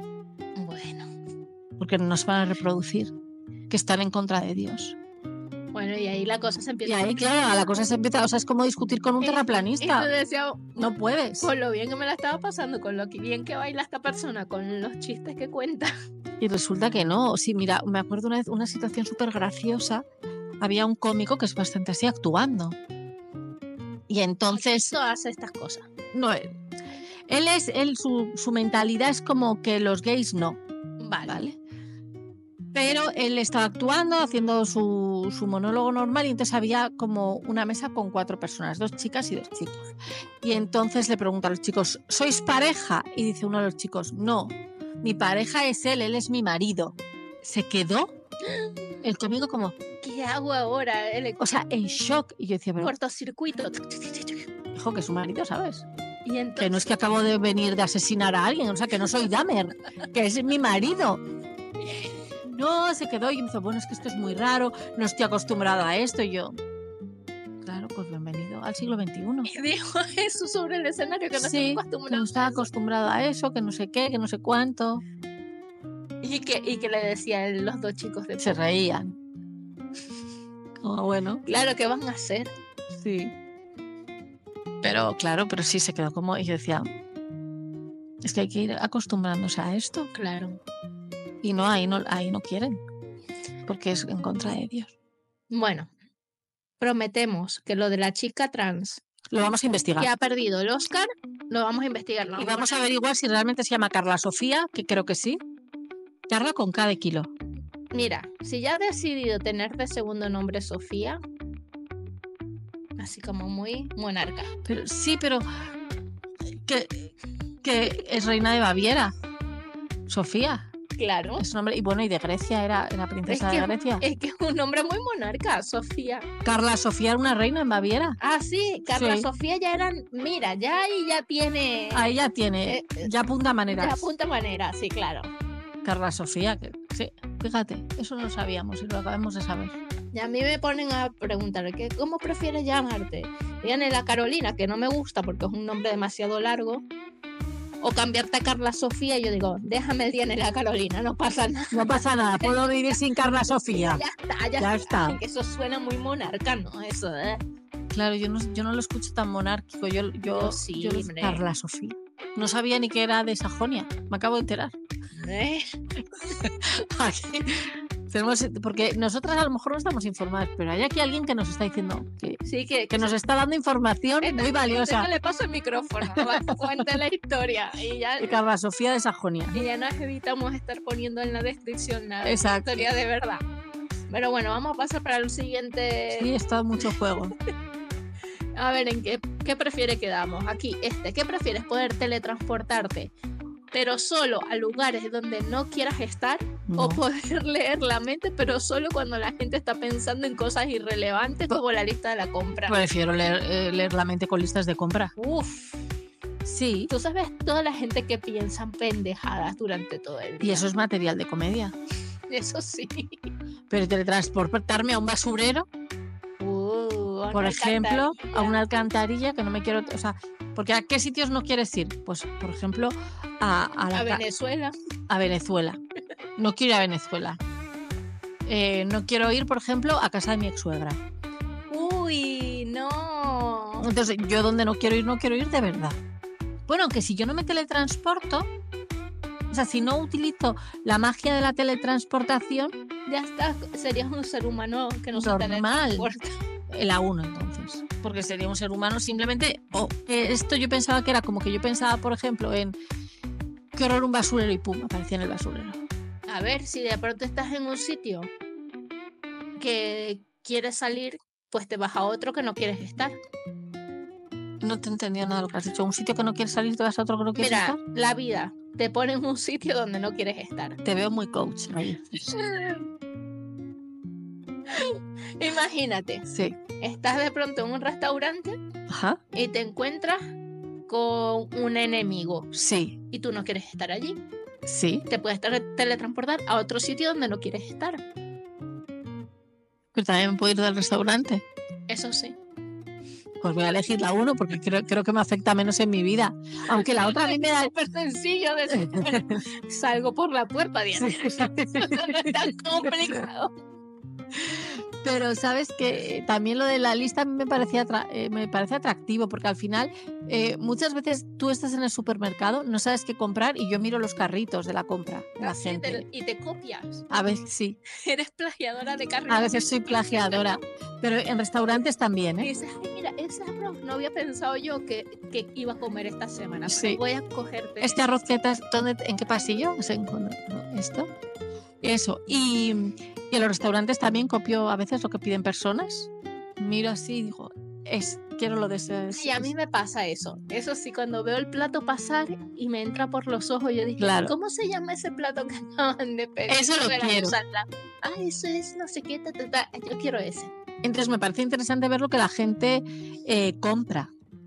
Bueno, porque no se van a reproducir, que están en contra de Dios. Bueno, y ahí la cosa se Y empieza ahí, claro, la cosa se empieza, o sea, es como discutir con un Y- terraplanista. Y tú decías, No puedes. con lo bien que me la estaba pasando, con lo que bien que baila esta persona, con los chistes que cuenta. Y resulta que no. Sí, mira, me acuerdo una vez una situación súper graciosa. Había un cómico que es bastante así actuando. Y entonces, Esto hace estas cosas. no, él, él es, él, su, su mentalidad es como que los gays no, Vale. ¿vale? Pero él estaba actuando, haciendo su, su monólogo normal y entonces había como una mesa con cuatro personas, dos chicas y dos chicos. Y entonces le pregunta a los chicos, ¿sois pareja? Y dice uno de los chicos, no, mi pareja es él, él es mi marido. Se quedó el cómico como, ¿Qué hago ahora? El o sea, en shock. Y yo decía, pero cortocircuito. hijo, que es su marido, ¿sabes? Y entonces, Que no es que acabo de venir de asesinar a alguien, o sea, que no soy Dahmer, que es mi marido. No, se quedó y me dice, bueno, es que esto es muy raro, no estoy acostumbrado a esto. Y yo, claro, pues bienvenido al siglo veintiuno. y dijo eso sobre el escenario, que no Sí, estaba que acostumbrado. no estaba acostumbrado a eso, que no sé qué, que no sé cuánto. Y que, y que le decían los dos chicos de Se reían. Como bueno, claro, ¿qué van a hacer? sí. Pero claro, pero sí se quedó como, y yo decía, es que hay que ir acostumbrándose a esto. Claro. Y no, ahí no, ahí no quieren, porque es en contra de Dios. Bueno, prometemos que lo de la chica trans Lo vamos a investigar. que ha perdido el Oscar, lo vamos a investigar. ¿no? Y vamos a averiguar si realmente se llama Carla Sofía, que creo que sí. Carla con K de kilo. Mira, si ya ha decidido tener de segundo nombre Sofía, así como muy monarca. Pero, sí, pero que, que es reina de Baviera. Sofía. Claro. Es un nombre, y bueno, y de Grecia, era, era princesa Es que- de Grecia. Es que es un nombre muy monarca, Sofía. Carla Sofía era una reina en Baviera. Ah, sí, Carla Sí. Sofía ya eran, mira, ya ahí ya tiene, Ahí ya tiene, Eh, eh, ya apunta maneras. ya apunta manera, sí, claro. Carla Sofía, que, sí, fíjate, eso no lo sabíamos y lo acabamos de saber. Y a mí me ponen a preguntar, ¿qué, ¿cómo prefieres llamarte? Dianela Carolina, que no me gusta porque es un nombre demasiado largo, o cambiarte a Carla Sofía, y yo digo, déjame el Dianela Carolina, no pasa nada. No pasa nada, puedo vivir sin Carla Sofía. Ya está, ya, Ya está. está. Que eso suena muy monarca, ¿no? Eso, ¿eh? Claro, yo no, yo no lo escucho tan monárquico. Yo, yo, Yo sí, yo- hombre. Carla Sofía. No sabía ni que era de Sajonia. Me acabo de enterar. ¿Eh? Aquí tenemos- porque nosotras a lo mejor no estamos informadas, pero hay aquí alguien que nos está diciendo que, Sí, que, que nos está dando información muy valiosa. No le paso el micrófono, cuente la historia y ya, De Carla Sofía de Sajonia. y ya nos evitamos estar poniendo en la descripción la Exacto. historia de verdad. Pero bueno, vamos a pasar para el siguiente. Sí, está mucho juego. A ver, ¿en qué, qué prefiere que damos? Aquí, este. ¿Qué prefieres? Poder teletransportarte, pero solo a lugares donde no quieras estar, No. o poder leer la mente, pero solo cuando la gente está pensando en cosas irrelevantes como la lista de la compra. Prefiero leer, eh, leer la mente con listas de compra. Uf. Sí. Tú sabes toda la gente que piensan pendejadas durante todo el Y día. eso es material de comedia. Eso sí. Pero teletransportarme a un basurero, Uh, a por una ejemplo, a alcantarilla. una alcantarilla que no me quiero. O sea, porque ¿a qué sitios no quieres ir? Pues, por ejemplo, a, a, la A ca- Venezuela. a Venezuela. No quiero ir a Venezuela. Eh, no quiero ir, por ejemplo, a casa de mi ex suegra. Uy, no. Entonces, yo donde no quiero ir, no quiero ir de verdad. Bueno, aunque si yo no me teletransporto, o sea, si no utilizo la magia de la teletransportación, Ya está, serías un ser humano que no se Normal. teletransporta. la uno entonces. Porque sería un ser humano simplemente. O eh, esto yo pensaba que era como que yo pensaba, por ejemplo, en qué horror un basurero y pum, aparecía en el basurero. A ver, si de pronto estás en un sitio que quieres salir, pues te vas a otro que no quieres estar. No te entendía nada de lo que has dicho. Un sitio que no quieres salir, te vas a otro que no quieres Mira, estar. la vida te pone en un sitio donde no quieres estar. Te veo muy coach ahí. Imagínate, Sí. estás de pronto en un restaurante Ajá. y te encuentras con un enemigo Sí. y tú no quieres estar allí. Sí. Te puedes tele- teletransportar a otro sitio donde no quieres estar. Pero también me puedo ir del restaurante. Eso sí. Pues voy a elegir la uno porque creo, creo que me afecta menos en mi vida. Aunque la otra a mí me da. Súper sencillo decir, bueno, salgo por la puerta, Diana. Sí. No es tan complicado. Pero sabes que también lo de la lista a mí me parecía atra- eh, me parece atractivo, porque al final eh, muchas veces tú estás en el supermercado, no sabes qué comprar y yo miro los carritos de la compra de la Ah, sí, gente. te- y te copias. A veces sí, Eres plagiadora de carrera. a veces soy plagiadora, pero en restaurantes también, Y ¿eh? dices, ay, mira, ese arroz no había pensado yo que, que iba a comer esta semana. Pero Sí. voy a cogerte. Este arroz que estás, ¿dónde, ¿en qué pasillo? No sé, en cuándo- no, esto. Eso. Y, y en los restaurantes también copio a veces lo que piden personas. Miro así y digo, es, quiero lo de ese. Y a mí me pasa eso. Eso sí, cuando veo el plato pasar y me entra por los ojos, yo dije, Claro. ¿cómo se llama ese plato que acaban de pedir? Eso lo Era quiero. usarla. Ah, eso es no sé qué, ta, ta, ta. Yo quiero ese. Entonces me parece interesante ver lo que la gente eh, compra.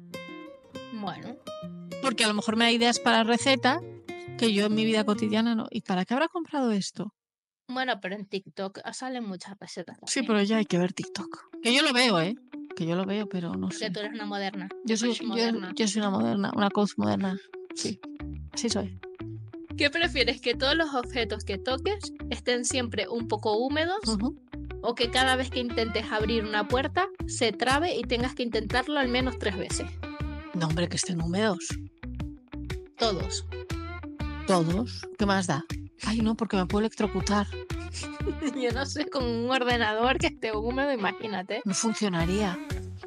Bueno, Porque a lo mejor me da ideas para receta que yo en mi vida cotidiana no. ¿Y para qué habrá comprado esto? bueno, pero en TikTok salen muchas recetas. Sí, también, pero ya hay que ver TikTok. Que yo lo veo, ¿eh? Que yo lo veo, pero no Porque sé. tú eres una moderna. Yo soy, coach yo, moderna. yo soy una moderna, una coach moderna. Sí, así soy. ¿Qué prefieres? ¿Que todos los objetos que toques estén siempre un poco húmedos? Ujú. ¿O que cada vez que intentes abrir una puerta se trabe y tengas que intentarlo al menos tres veces? No, hombre, que estén húmedos. Todos. Todos. ¿Qué más da? Ay, no, porque me puedo electrocutar. Yo no sé, con un ordenador que esté húmedo, imagínate. No funcionaría.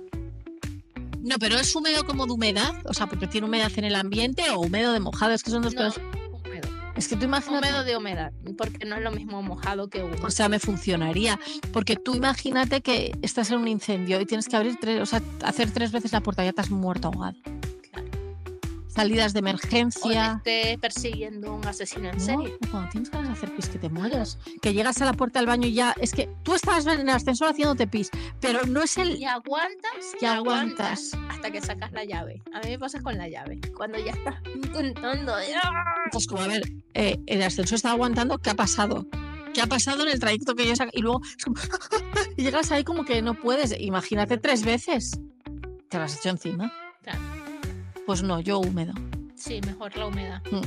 No, pero es húmedo como de humedad. O sea, porque tiene humedad en el ambiente o húmedo de mojado. Es que son dos No, cosas. húmedo. Es que tú imagínate. Húmedo de humedad, porque no es lo mismo mojado que húmedo. O sea, me funcionaría. Porque tú imagínate que estás en un incendio y tienes que abrir tres, o sea, hacer tres veces la puerta y ya te has muerto ahogado. Claro. Salidas de O te emergencia. esté persiguiendo un asesino en No, serie. cuando tienes ganas de hacer pis que te mueras. Que llegas a la puerta del baño y ya. Es que tú estabas en el ascensor haciéndote pis, pero no es el. Y aguantas, Y aguantas. hasta que sacas la llave. A mí me pasa con la llave. Cuando ya estás intentando. ¡ah! Pues como, a ver, eh, el ascensor está aguantando, ¿qué ha pasado? ¿Qué ha pasado en el trayecto que yo saco? Y luego es como, y llegas ahí como que no puedes. Imagínate tres veces. Te lo has hecho encima. Claro. Pues no, yo húmedo. Sí, mejor la humedad. Mm.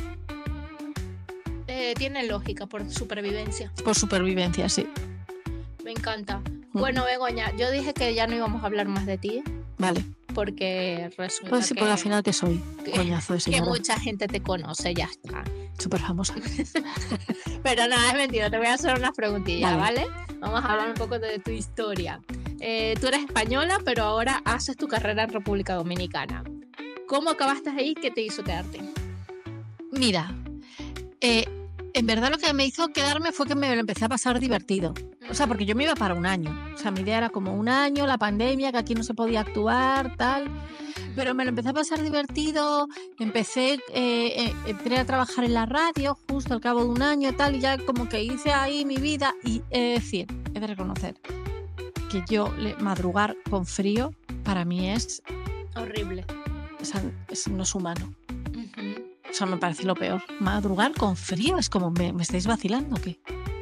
Eh, tiene lógica por supervivencia. Por supervivencia, sí. Me encanta. Bueno, Begoña, yo dije que ya no íbamos a hablar más de ti, Vale. porque resulta Pues sí, que, porque al final que soy. que- Coñazo de que señora. mucha gente te conoce, ya está. Súper famosa. Pero nada, es mentira, te voy a hacer unas preguntillas, Vale. ¿vale? Vamos a hablar un poco de tu historia. Eh, tú eres española, pero ahora haces tu carrera en República Dominicana. ¿Cómo acabaste ahí? ¿Qué te hizo quedarte? Mira, eh, en verdad lo que me hizo quedarme fue que me lo empecé a pasar divertido. O sea, porque yo me iba para un año. O sea, mi idea era como un año, la pandemia, que aquí no se podía actuar, tal. Pero me lo empecé a pasar divertido. Empecé, eh, eh, entré a trabajar en la radio justo al cabo de un año, tal, y ya como que hice ahí mi vida. Y he de decir, he de reconocer que yo le- madrugar con frío para mí es, Horrible. o sea, es- no es humano. Ujú. O sea, me parece lo peor. Madrugar con frío es como, ¿me, me estáis vacilando o qué?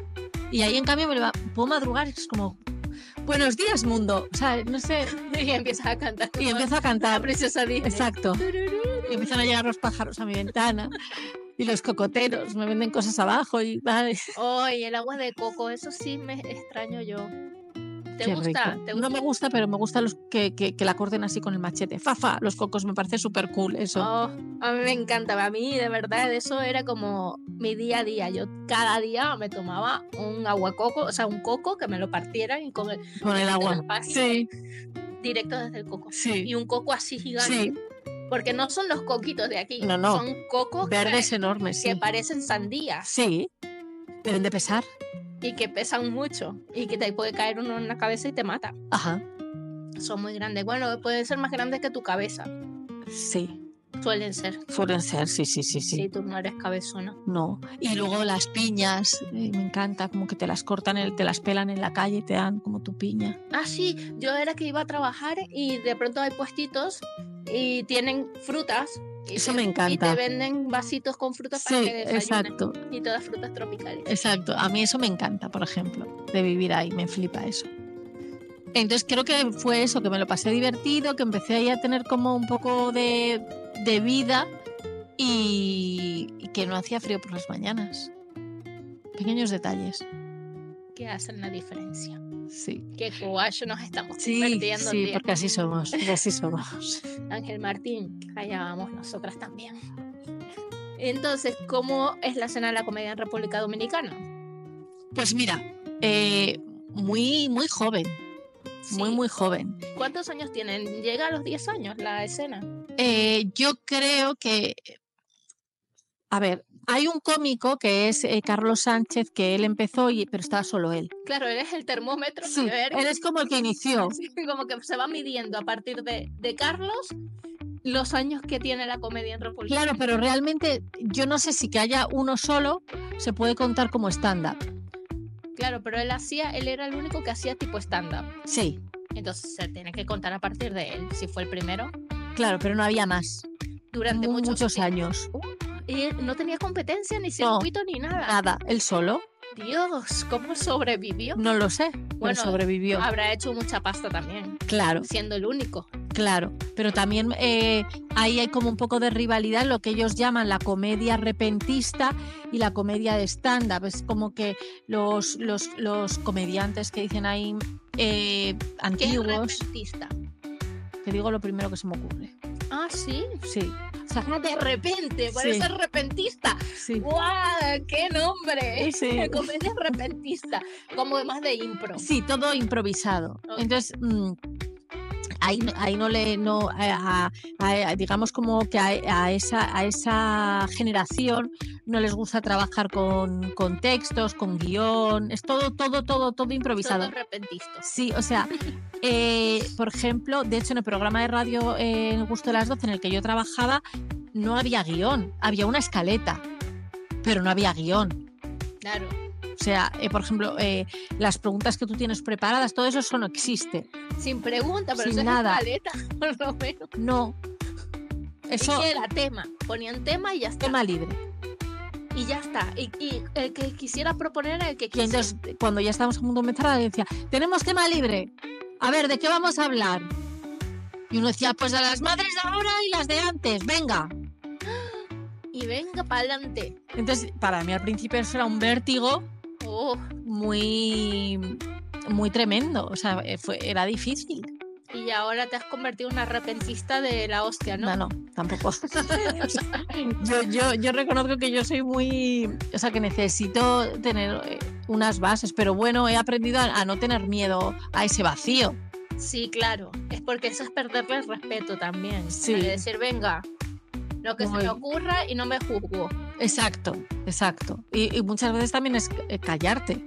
Y ahí, en cambio, me leva- puedo madrugar y es como, buenos días, mundo. O sea, no sé. Y empiezas a cantar. Y como empiezo a la cantar. princesa Disney. Exacto. Tururú. Y empiezan a llegar los pájaros a mi ventana. Y los cocoteros me venden cosas abajo. Y vale. Oh, y el agua de coco, eso sí me extraño yo. ¿Te Qué gusta? rico. ¿Te No gusta? me gusta, pero me gusta los que, que, que la corten así con el machete. Fafa, los cocos, me parece súper cool eso. Oh, a mí me encantaba. A mí, de verdad, eso era como mi día a día. Yo cada día me tomaba un agua coco, o sea, un coco que me lo partieran y con el, Con el agua. así, Sí, directo desde el coco. sí. Y un coco así gigante. Sí, Porque no son los coquitos de aquí. No, no. Son cocos verdes que, enormes, que sí. parecen sandías Sí, deben de pesar. y que pesan mucho. Y que te puede caer uno en la cabeza y te mata. Ajá, Son muy grandes. Bueno, pueden ser más grandes que tu cabeza. sí. Suelen ser. Suelen ser, sí, sí, sí, Si sí. tú no eres cabezona. No. Y luego las piñas, eh, me encanta, como que te las cortan, el- te las pelan en la calle y te dan como tu piña. Ah, sí, yo era que iba a trabajar y de pronto hay puestitos y tienen frutas. Y Eso te- me encanta. Y te venden vasitos con frutas para Sí, que desayunes. exacto, Y todas frutas tropicales. exacto. A mí eso me encanta, por ejemplo, de vivir ahí, me flipa eso. Entonces creo que fue eso, que me lo pasé divertido, que empecé ahí a tener como un poco de, de vida y, y que no hacía frío por las mañanas. Pequeños detalles. Que hacen la diferencia. Sí. Qué guayo nos estamos Sí, perdiendo. sí, Tía. porque así somos, porque así somos. Ángel Martín, allá vamos nosotras también. Entonces, ¿cómo es la escena de la comedia en República Dominicana? Pues mira, eh, muy, muy joven, Sí. muy, muy joven. ¿Cuántos años tienen? ¿Llega a los diez años la escena? Eh, yo creo que, a ver, hay un cómico que es eh, Carlos Sánchez, que él empezó, y, pero estaba solo él. Claro, él es el termómetro. Sí, de ver, él es como el que inició. sí, como que se va midiendo a partir de, de Carlos los años que tiene la comedia en República. Claro, pero realmente yo no sé si que haya uno solo se puede contar como stand-up. Claro, pero él hacía, él era el único que hacía tipo stand-up. Sí, Entonces se tiene que contar a partir de él, si fue el primero, claro, pero no había más. durante Mu- muchos, muchos tiempos. años. Y él no tenía competencia, ni No, circuito, ni nada. Nada, él solo, Dios, ¿cómo sobrevivió? no lo sé, pero Bueno, sobrevivió. Habrá hecho mucha pasta también, Claro, siendo el único. claro, pero también eh, ahí hay como un poco de rivalidad, lo que ellos llaman la comedia repentista y la comedia de stand-up. Es como que los, los, los comediantes que dicen ahí eh, ¿Qué es antiguos, repentista? te digo lo primero que se me ocurre. Ah, sí. Sí, o sea, De repente, por Sí. eso es repentista. sí. ¡Guau! ¡Qué nombre! Sí. Comedia repentista. Como además de impro. Sí, todo improvisado. Ok. Entonces, mm, ahí, no- ahí no le, no, a- a- a- digamos como que a, a esa, a esa generación no les gusta trabajar con, con textos, con guión, es todo, todo, todo, todo improvisado. Todo repentista. Sí, o sea, eh, por ejemplo, de hecho en el programa de radio eh, El Gusto de las doce en el que yo trabajaba no había guión, había una escaleta, pero no había guión. Claro. O sea, eh, por ejemplo, eh, las preguntas que tú tienes preparadas, todo eso, eso no existe. Sin pregunta, pero Sin eso nada. es escaleta, por lo menos. No. Eso, ¿Y qué era? Tema. Ponían tema y ya está. tema libre. Y ya está. Y, y el que quisiera proponer era el que Y quisiera. entonces, cuando ya estábamos en Mundo Mezclado, decía, tenemos tema libre. A ver, ¿de qué vamos a hablar? Y uno decía, pues de las madres de ahora y las de antes, venga. Y venga para adelante. Entonces, para mí al principio eso era un vértigo Oh, muy, muy tremendo. O sea, eh, fue, era difícil. y ahora te has convertido en una repentista de la hostia, ¿no? No, no, tampoco. yo, yo, yo reconozco que yo soy muy... O sea, que necesito tener eh, unas bases, pero bueno, he aprendido a, a no tener miedo a ese vacío. Sí, claro. Es porque eso es perderle el respeto también. Sí. De decir, venga, lo que Muy. se me ocurra y no me juzgo. Exacto, exacto. Y, y muchas veces también es eh, callarte.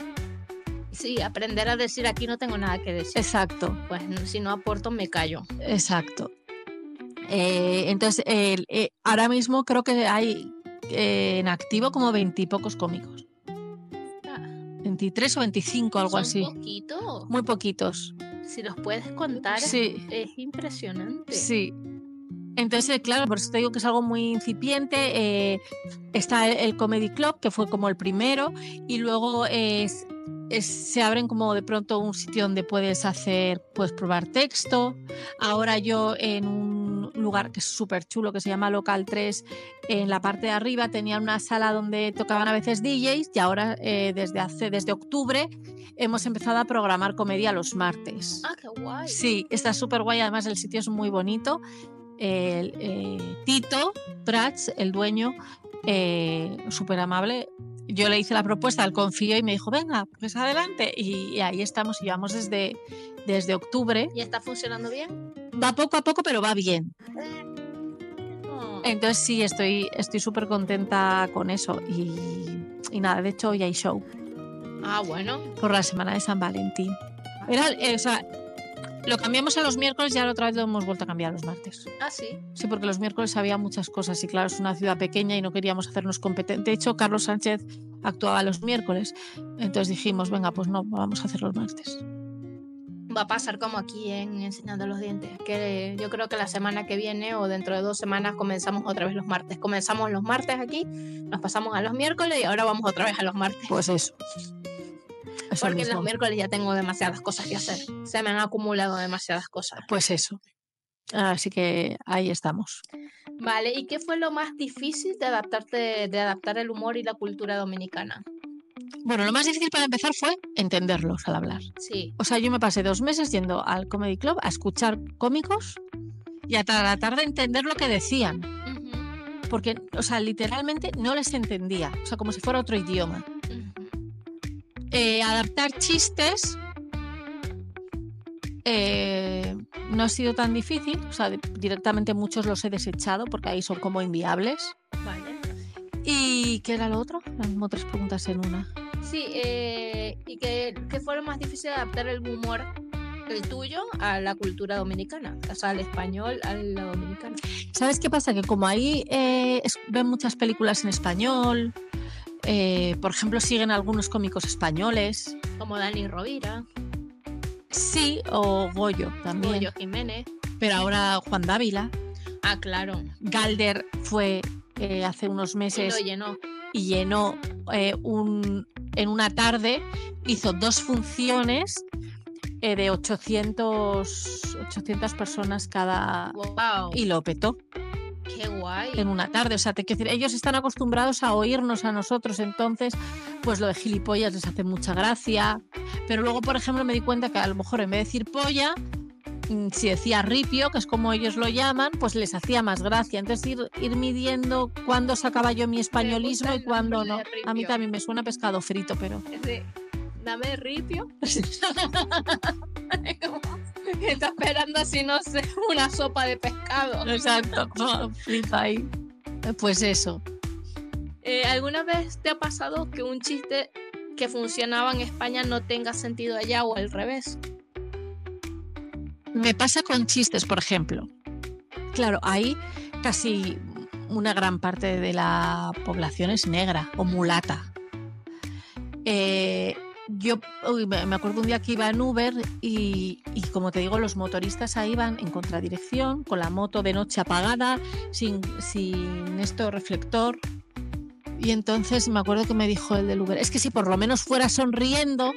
Sí, aprender a decir aquí no tengo nada que decir. Exacto, Pues si no aporto, me callo. exacto. Eh, entonces, eh, eh, ahora mismo creo que hay eh, en activo como veintipocos cómicos. Ah, veintitrés o veinticinco, algo son así. poquitos. Muy poquitos. Si los puedes contar, es- Sí, es impresionante. sí. Entonces, claro, por eso te digo que es algo muy incipiente. Eh, está el, el Comedy Club, que fue como el primero, y luego es- es- se abren como de pronto un sitio donde puedes hacer, puedes probar texto. Ahora yo en un lugar que es súper chulo, que se llama Local tres, en la parte de arriba tenía una sala donde tocaban a veces D Js, y ahora eh, desde, hace, desde octubre hemos empezado a programar comedia los martes. Ah, qué guay. Sí, está súper guay, además el sitio es muy bonito. El, eh, Tito Prats, el dueño, eh, súper amable. Yo le hice la propuesta, él confió y me dijo, venga, pues adelante. Y, y ahí estamos, y llevamos desde, desde octubre. ¿Y está funcionando bien? Va poco a poco, pero va bien. Oh. Entonces sí, estoy estoy súper contenta con eso. Y, y nada, de hecho hoy hay show Ah, bueno. por la semana de San Valentín. Era, eh, o sea, lo cambiamos a los miércoles y ahora otra vez lo hemos vuelto a cambiar a los martes. Ah, sí. Sí, porque los miércoles había muchas cosas y claro, es una ciudad pequeña y no queríamos hacernos competentes. De hecho, Carlos Sánchez actuaba los miércoles. Entonces dijimos, venga, pues no, vamos a hacer los martes. Va a pasar como aquí en Enseñando los Dientes, que yo creo que la semana que viene o dentro de dos semanas comenzamos otra vez los martes. Comenzamos los martes aquí, nos pasamos a los miércoles y ahora vamos otra vez a los martes. Pues eso. Eso Porque en mismo. los miércoles ya tengo demasiadas cosas que hacer. Se me han acumulado demasiadas cosas. Pues eso. Así que ahí estamos. Vale, ¿y qué fue lo más difícil de adaptarte, de adaptar el humor y la cultura dominicana? Bueno, lo más difícil para empezar fue entenderlos al hablar. Sí. O sea, yo me pasé dos meses yendo al Comedy Club a escuchar cómicos y a tratar de entender lo que decían. Uh-huh. Porque, o sea, literalmente no les entendía. O sea, como si fuera otro idioma. Uh-huh. Eh, adaptar chistes eh, no ha sido tan difícil. O sea, directamente muchos los he desechado porque ahí son como inviables. Vale. ¿Y qué era lo otro? Eran como tres preguntas en una. Sí, eh, y que, que fue lo más difícil de adaptar el humor, el tuyo, a la cultura dominicana, o sea, al español, a la dominicana. ¿Sabes qué pasa? Que como ahí eh, es, ven muchas películas en español, eh, por ejemplo, siguen algunos cómicos españoles. Como Dani Rovira. Sí, o Goyo también. Goyo Jiménez. Pero ahora Juan Dávila. Ah, claro. Galder fue eh, hace unos meses. Y lo llenó. Y llenó eh, un... En una tarde hizo dos funciones eh, de ochocientos, ochocientas personas cada... Wow. Y lo petó. Qué guay. En una tarde. O sea, te quiero decir, ellos están acostumbrados a oírnos a nosotros, entonces, pues lo de gilipollas les hace mucha gracia. Pero luego, por ejemplo, me di cuenta que a lo mejor en vez de decir polla, si decía ripio, que es como ellos lo llaman, pues les hacía más gracia. Entonces ir, ir midiendo cuándo sacaba yo mi españolismo y cuándo no. A mí también me suena pescado frito, pero... Sí. Dame ripio. Está esperando así, no sé, una sopa de pescado. Exacto. Flipa ahí. Pues eso. Eh, ¿Alguna vez te ha pasado que un chiste que funcionaba en España no tenga sentido allá o al revés? Me pasa con chistes, por ejemplo. Claro, ahí casi una gran parte de la población es negra o mulata. Eh, yo uy, me acuerdo un día que iba en Uber y, y, como te digo, los motoristas ahí van en contradirección, con la moto de noche apagada, sin, sin esto reflector. Y entonces me acuerdo que me dijo el del Uber, es que si por lo menos fuera sonriendo...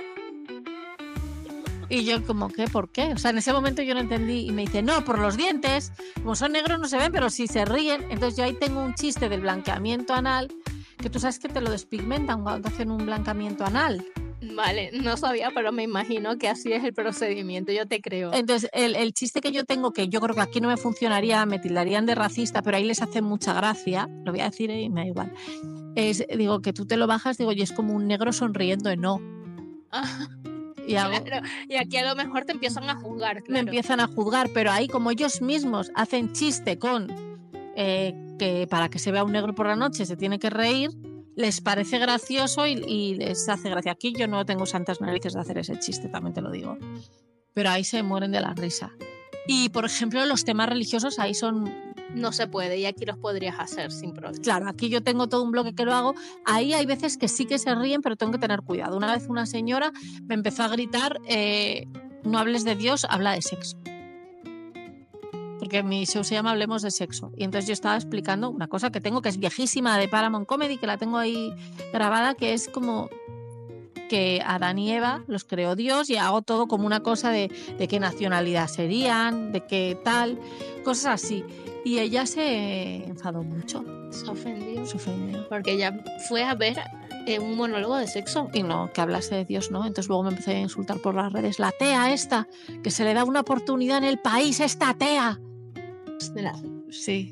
Y yo como, ¿qué? ¿Por qué? O sea, en ese momento yo no entendí y me dice, no, por los dientes, como son negros no se ven, pero si se ríen. Entonces yo ahí tengo un chiste del blanqueamiento anal, que tú sabes que te lo despigmentan cuando hacen un blanqueamiento anal. Vale, no sabía, pero me imagino que así es el procedimiento, yo te creo. Entonces el, el chiste que yo tengo, que yo creo que aquí no me funcionaría, me tildarían de racista, pero ahí les hace mucha gracia, lo voy a decir y me da igual, es, digo, que tú te lo bajas, digo, y es como un negro sonriendo en no. Ah. Y, hago, claro, y aquí a lo mejor te empiezan a juzgar. Claro. Me empiezan a juzgar, pero ahí como ellos mismos hacen chiste con eh, que para que se vea un negro por la noche se tiene que reír, les parece gracioso y, y les hace gracia. Aquí yo no tengo santas narices de hacer ese chiste, también te lo digo. Pero ahí se mueren de la risa. Y por ejemplo los temas religiosos ahí son... No se puede y aquí los podrías hacer sin problema. Claro, aquí yo tengo todo un bloque que lo hago. Ahí hay veces que sí que se ríen, pero tengo que tener cuidado. Una vez una señora me empezó a gritar, eh, no hables de Dios, habla de sexo. Porque mi show se llama Hablemos de Sexo. Y entonces yo estaba explicando una cosa que tengo, que es viejísima, de Paramount Comedy, que la tengo ahí grabada, que es como que Adán y Eva los creó Dios y hago todo como una cosa de, de qué nacionalidad serían, de qué tal, cosas así. Y ella se enfadó mucho. Se ofendió. Se ofendió. Porque ella fue a ver eh, un monólogo de sexo. Y no, que hablase de Dios, ¿no? Entonces luego me empecé a insultar por las redes. La atea esta, que se le da una oportunidad en el país, esta atea. Sí.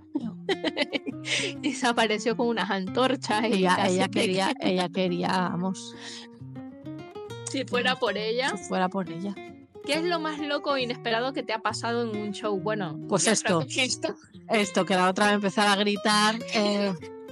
Y se apareció con unas antorchas. Y ella, ella quería, ella quería, vamos. Si fuera por ella. Si fuera por ella. ¿Qué es lo más loco o inesperado que te ha pasado en un show? Bueno, pues esto, esto. Esto, que la otra vez empezar a gritar. Eh...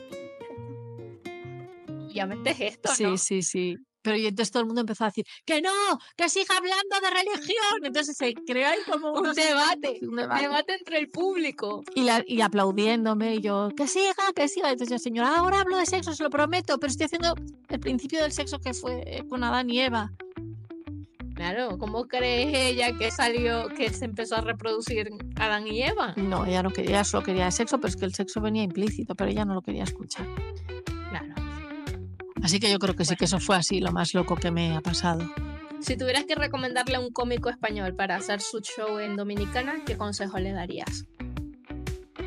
Obviamente es esto, sí, ¿no? Sí, sí, sí. Pero y entonces todo el mundo empezó a decir que no, que siga hablando de religión. Entonces se creó ahí como un, debate, un debate. Debate entre el público. Y, la, y aplaudiéndome, y yo, que siga, que siga. Entonces yo, señora, ahora hablo de sexo, se lo prometo, pero estoy haciendo el principio del sexo que fue con Adán y Eva. Claro, ¿cómo crees ella que salió, que se empezó a reproducir Adán y Eva? No, ella no quería, ella solo quería sexo, pero es que el sexo venía implícito, pero ella no lo quería escuchar. Claro. Así que yo creo que sí que eso fue así, lo más loco que me ha pasado. Si tuvieras que recomendarle a un cómico español para hacer su show en Dominicana, ¿qué consejo le darías?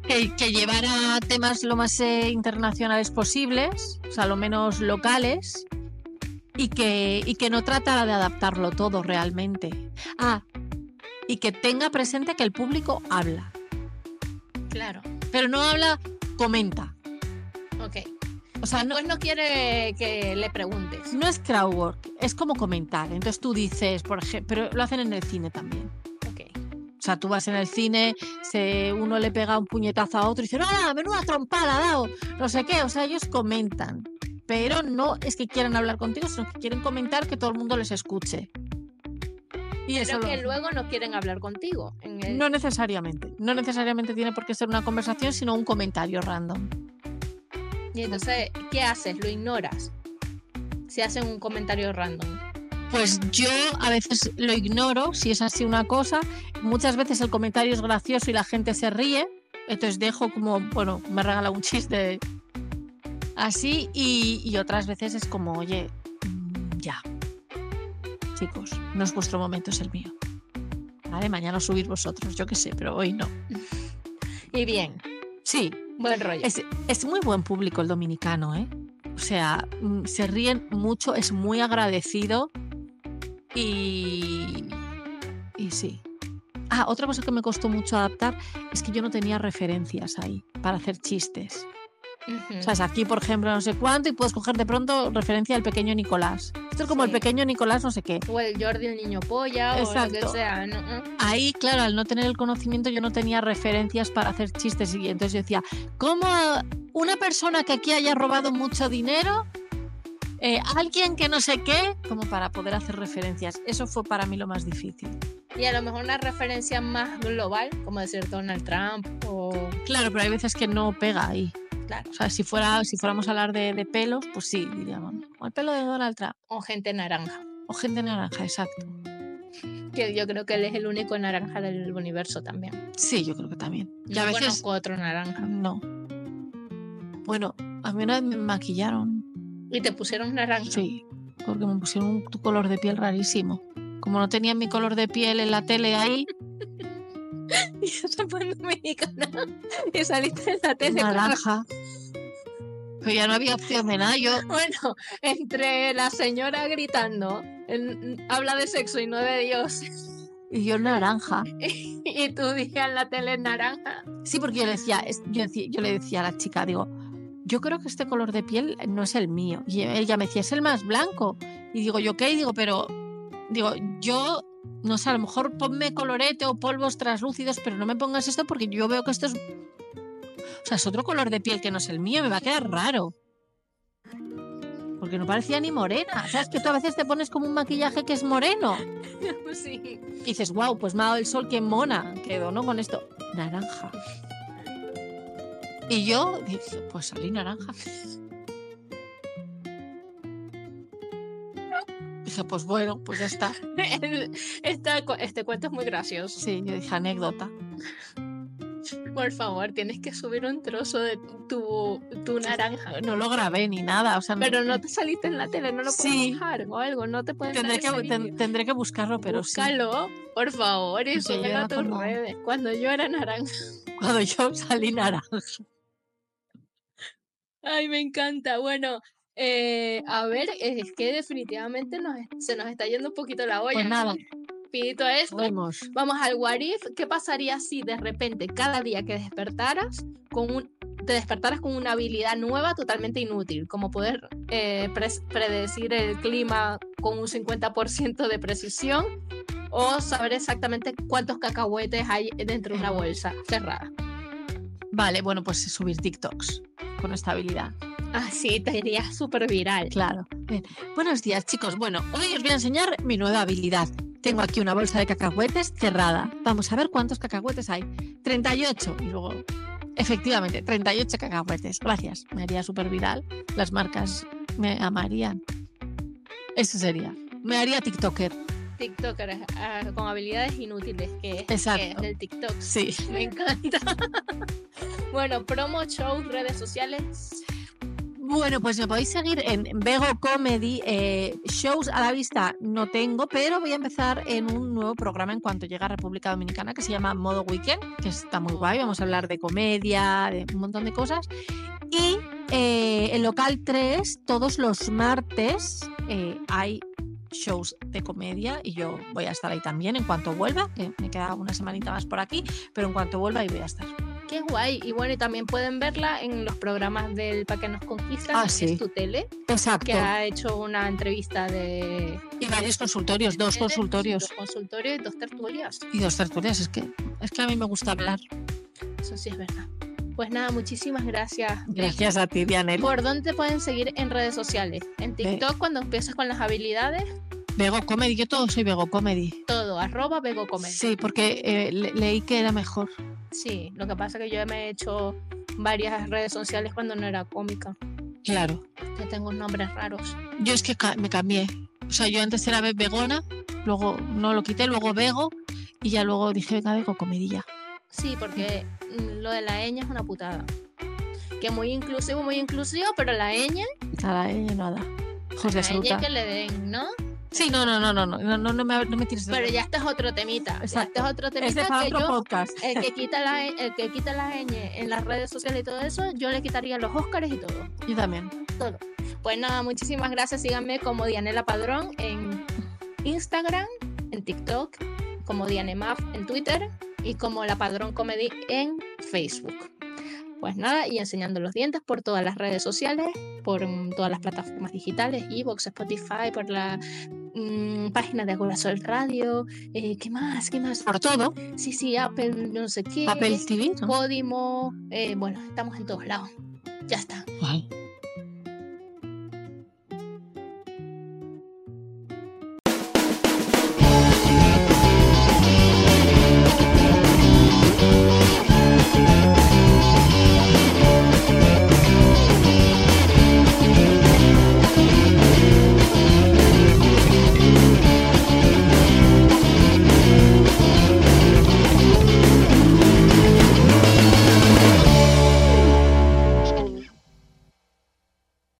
que, que llevara temas lo más eh, internacionales posibles, o sea, lo menos locales, y que, y que no tratara de adaptarlo todo realmente. Ah, y que tenga presente que el público habla. Claro. Pero no habla, comenta. Ok. O sea, no, Pues no quiere que le preguntes. no es crowdwork, es como comentar. Entonces tú dices, por ejemplo, pero lo hacen en el cine también. Ok. O sea, tú vas en el cine, se, uno le pega un puñetazo a otro y dice, ¡ah, menuda trompada ha dado! No sé qué, o sea, ellos comentan. Pero no es que quieran hablar contigo, sino que quieren comentar que todo el mundo les escuche. Y eso Pero lo que hacen. luego no quieren hablar contigo. En el... No necesariamente. No necesariamente tiene por qué ser una conversación, sino un comentario random. Y entonces, ¿qué haces? Lo ignoras. Si hacen un comentario random. Pues yo a veces lo ignoro, si es así una cosa. Muchas veces el comentario es gracioso y la gente se ríe. Entonces dejo como, bueno, me regala un chiste así. Y, y otras veces es como, oye, mmm, ya. Chicos, no es vuestro momento, es el mío. Vale, mañana subir vosotros, yo qué sé, pero hoy no. Y bien. Sí. Buen rollo. Es, es muy buen público el dominicano, ¿eh? O sea, se ríen mucho, es muy agradecido y, y sí. Ah, otra cosa que me costó mucho adaptar es que yo no tenía referencias ahí para hacer chistes. Uh-huh. O sea, es aquí, por ejemplo, no sé cuánto y puedes coger de pronto referencia al pequeño Nicolás. Esto es como Sí. el pequeño Nicolás no sé qué. O el Jordi el niño polla. Exacto. O lo que sea. ¿No? Ahí, claro, al no tener el conocimiento yo no tenía referencias para hacer chistes y entonces yo decía, ¿cómo una persona que aquí haya robado mucho dinero, eh, alguien que no sé qué, como para poder hacer referencias? Eso fue para mí lo más difícil. Y a lo mejor una referencia más global, como decir Donald Trump o... Claro, pero hay veces que no pega ahí. Claro. O sea, si, fuera, si fuéramos a hablar de, de pelos, pues sí, diríamos, o el pelo de Donald Trump. O gente naranja. O gente naranja, exacto. Que yo creo que él es el único naranja del universo también. Sí, yo creo que también. Y No a veces... conozco otro naranja. No. Bueno, a mí una vez me maquillaron. ¿Y te pusieron naranja? Sí, porque me pusieron un color de piel rarísimo. Como no tenía mi color de piel en la tele ahí... Y eso fue en Dominicana. Y saliste en la tele. Naranja. Pero ya no había opción de nada. Yo... Bueno, entre la señora gritando, en, habla de sexo y no de Dios. Y yo naranja. Y tú dije en la tele naranja. Sí, porque yo le decía, yo, decía, yo le decía a la chica, digo, yo creo que este color de piel no es el mío. Y ella me decía, es el más blanco. Y digo, yo qué, digo, pero digo, yo no sé, a lo mejor ponme colorete o polvos translúcidos, pero no me pongas esto porque yo veo que esto es... O sea, es otro color de piel que no es el mío, me va a quedar raro. Porque no parecía ni morena. ¿Sabes que tú a veces te pones como un maquillaje que es moreno? Sí. Y dices, wow, pues me ha dado el sol, qué mona quedo, ¿no? Con esto. Naranja. Y yo dije, pues salí naranja. Dije, pues bueno, pues ya está. Esta, este cuento es muy gracioso. Sí, yo dije, anécdota. Por favor, tienes que subir un trozo de tu, tu naranja. No lo grabé ni nada. O sea, pero no, no te saliste en la tele, no lo puedes sí. bajar o algo, no te puedes Tendré que, ten, tendré que buscarlo, pero Búscalo, sí. por favor, y súbelo a tus como... redes. Cuando yo era naranja. Cuando yo salí naranja. Ay, me encanta. Bueno, eh, a ver, es que definitivamente nos, se nos está yendo un poquito la olla. Pues nada. Pidito esto. Vamos. Vamos al what if. ¿Qué pasaría si de repente cada día que despertaras con un, te despertaras con una habilidad nueva totalmente inútil, como poder eh, pre predecir el clima con un cincuenta por ciento de precisión o saber exactamente cuántos cacahuetes hay dentro de una bolsa cerrada? Vale, bueno, pues subir TikToks con esta habilidad. Ah, sí, te iría súper viral. Claro. Bien. Buenos días, chicos. Bueno, hoy os voy a enseñar mi nueva habilidad. Tengo aquí una bolsa de cacahuetes cerrada. Vamos a ver cuántos cacahuetes hay. treinta y ocho. Y luego, efectivamente, treinta y ocho cacahuetes. Gracias. Me haría súper viral. Las marcas me amarían. Eso sería. Me haría TikToker. TikToker uh, con habilidades inútiles, que es, Exacto. que es del TikTok. Sí. Me encanta. Bueno, promo, shows, redes sociales. Bueno, pues me podéis seguir en Vego Comedy. Eh, shows a la vista no tengo, pero voy a empezar en un nuevo programa en cuanto llegue a República Dominicana que se llama Modo Weekend, que está muy guay. Vamos a hablar de comedia, de un montón de cosas. Y eh, en Local tres, todos los martes eh, hay shows de comedia y yo voy a estar ahí también en cuanto vuelva, que me queda una semanita más por aquí, pero en cuanto vuelva ahí voy a estar. Qué guay. Y bueno, y también pueden verla en los programas del Pa' que nos conquistan, Ah, que sí. es tu tele, Exacto. que ha hecho una entrevista de... Y varios consultorios, dos consultorios. Dos consultorios y dos tertulias. Y dos tertulias, es que, es que a mí me gusta hablar. Eso sí es verdad. Pues nada, muchísimas gracias. Gracias a ti, Dianel. ¿Por dónde te pueden seguir en redes sociales? En TikTok, Ve. Cuando empiezas con las habilidades. Vego Comedy, yo todo soy Vego Comedy. Todo, arroba Vego Comedy. Sí, porque eh, le leí que era mejor. Sí, lo que pasa es que yo me he hecho varias redes sociales cuando no era cómica. Claro. Que tengo nombres raros. Yo es que ca- me cambié. O sea, yo antes era Vegona, luego no lo quité, luego Vego, y ya luego dije, venga, Vego Comedy ya. Sí, porque lo de la ñ es una putada. Que muy inclusivo, muy inclusivo, pero la ñ... A la ñ nada. José la ñ que le den, ¿no? Sí, no, no, no, no, no, no, no, no me, no me tires de... Pero ya este es otro temita. Exacto. Este es otro temita. Este es para que otro yo, podcast. El que quita la el que quita la ñ en las redes sociales y todo eso, yo le quitaría los Óscares y todo. Yo también. Todo. Pues nada, muchísimas gracias. Síganme como Dianela Padrón en Instagram, en TikTok, como Dianemaf en Twitter y como La Padrón Comedy en Facebook. Pues nada, y enseñando los dientes por todas las redes sociales, por um, todas las plataformas digitales, iVoox, Spotify, por la um, página de Agorasol Radio, eh, ¿qué más? ¿Qué más? Por todo. Sí, sí, Apple, no sé qué. Apple T V, ¿no? Podimo, eh, bueno, estamos en todos lados. Ya está.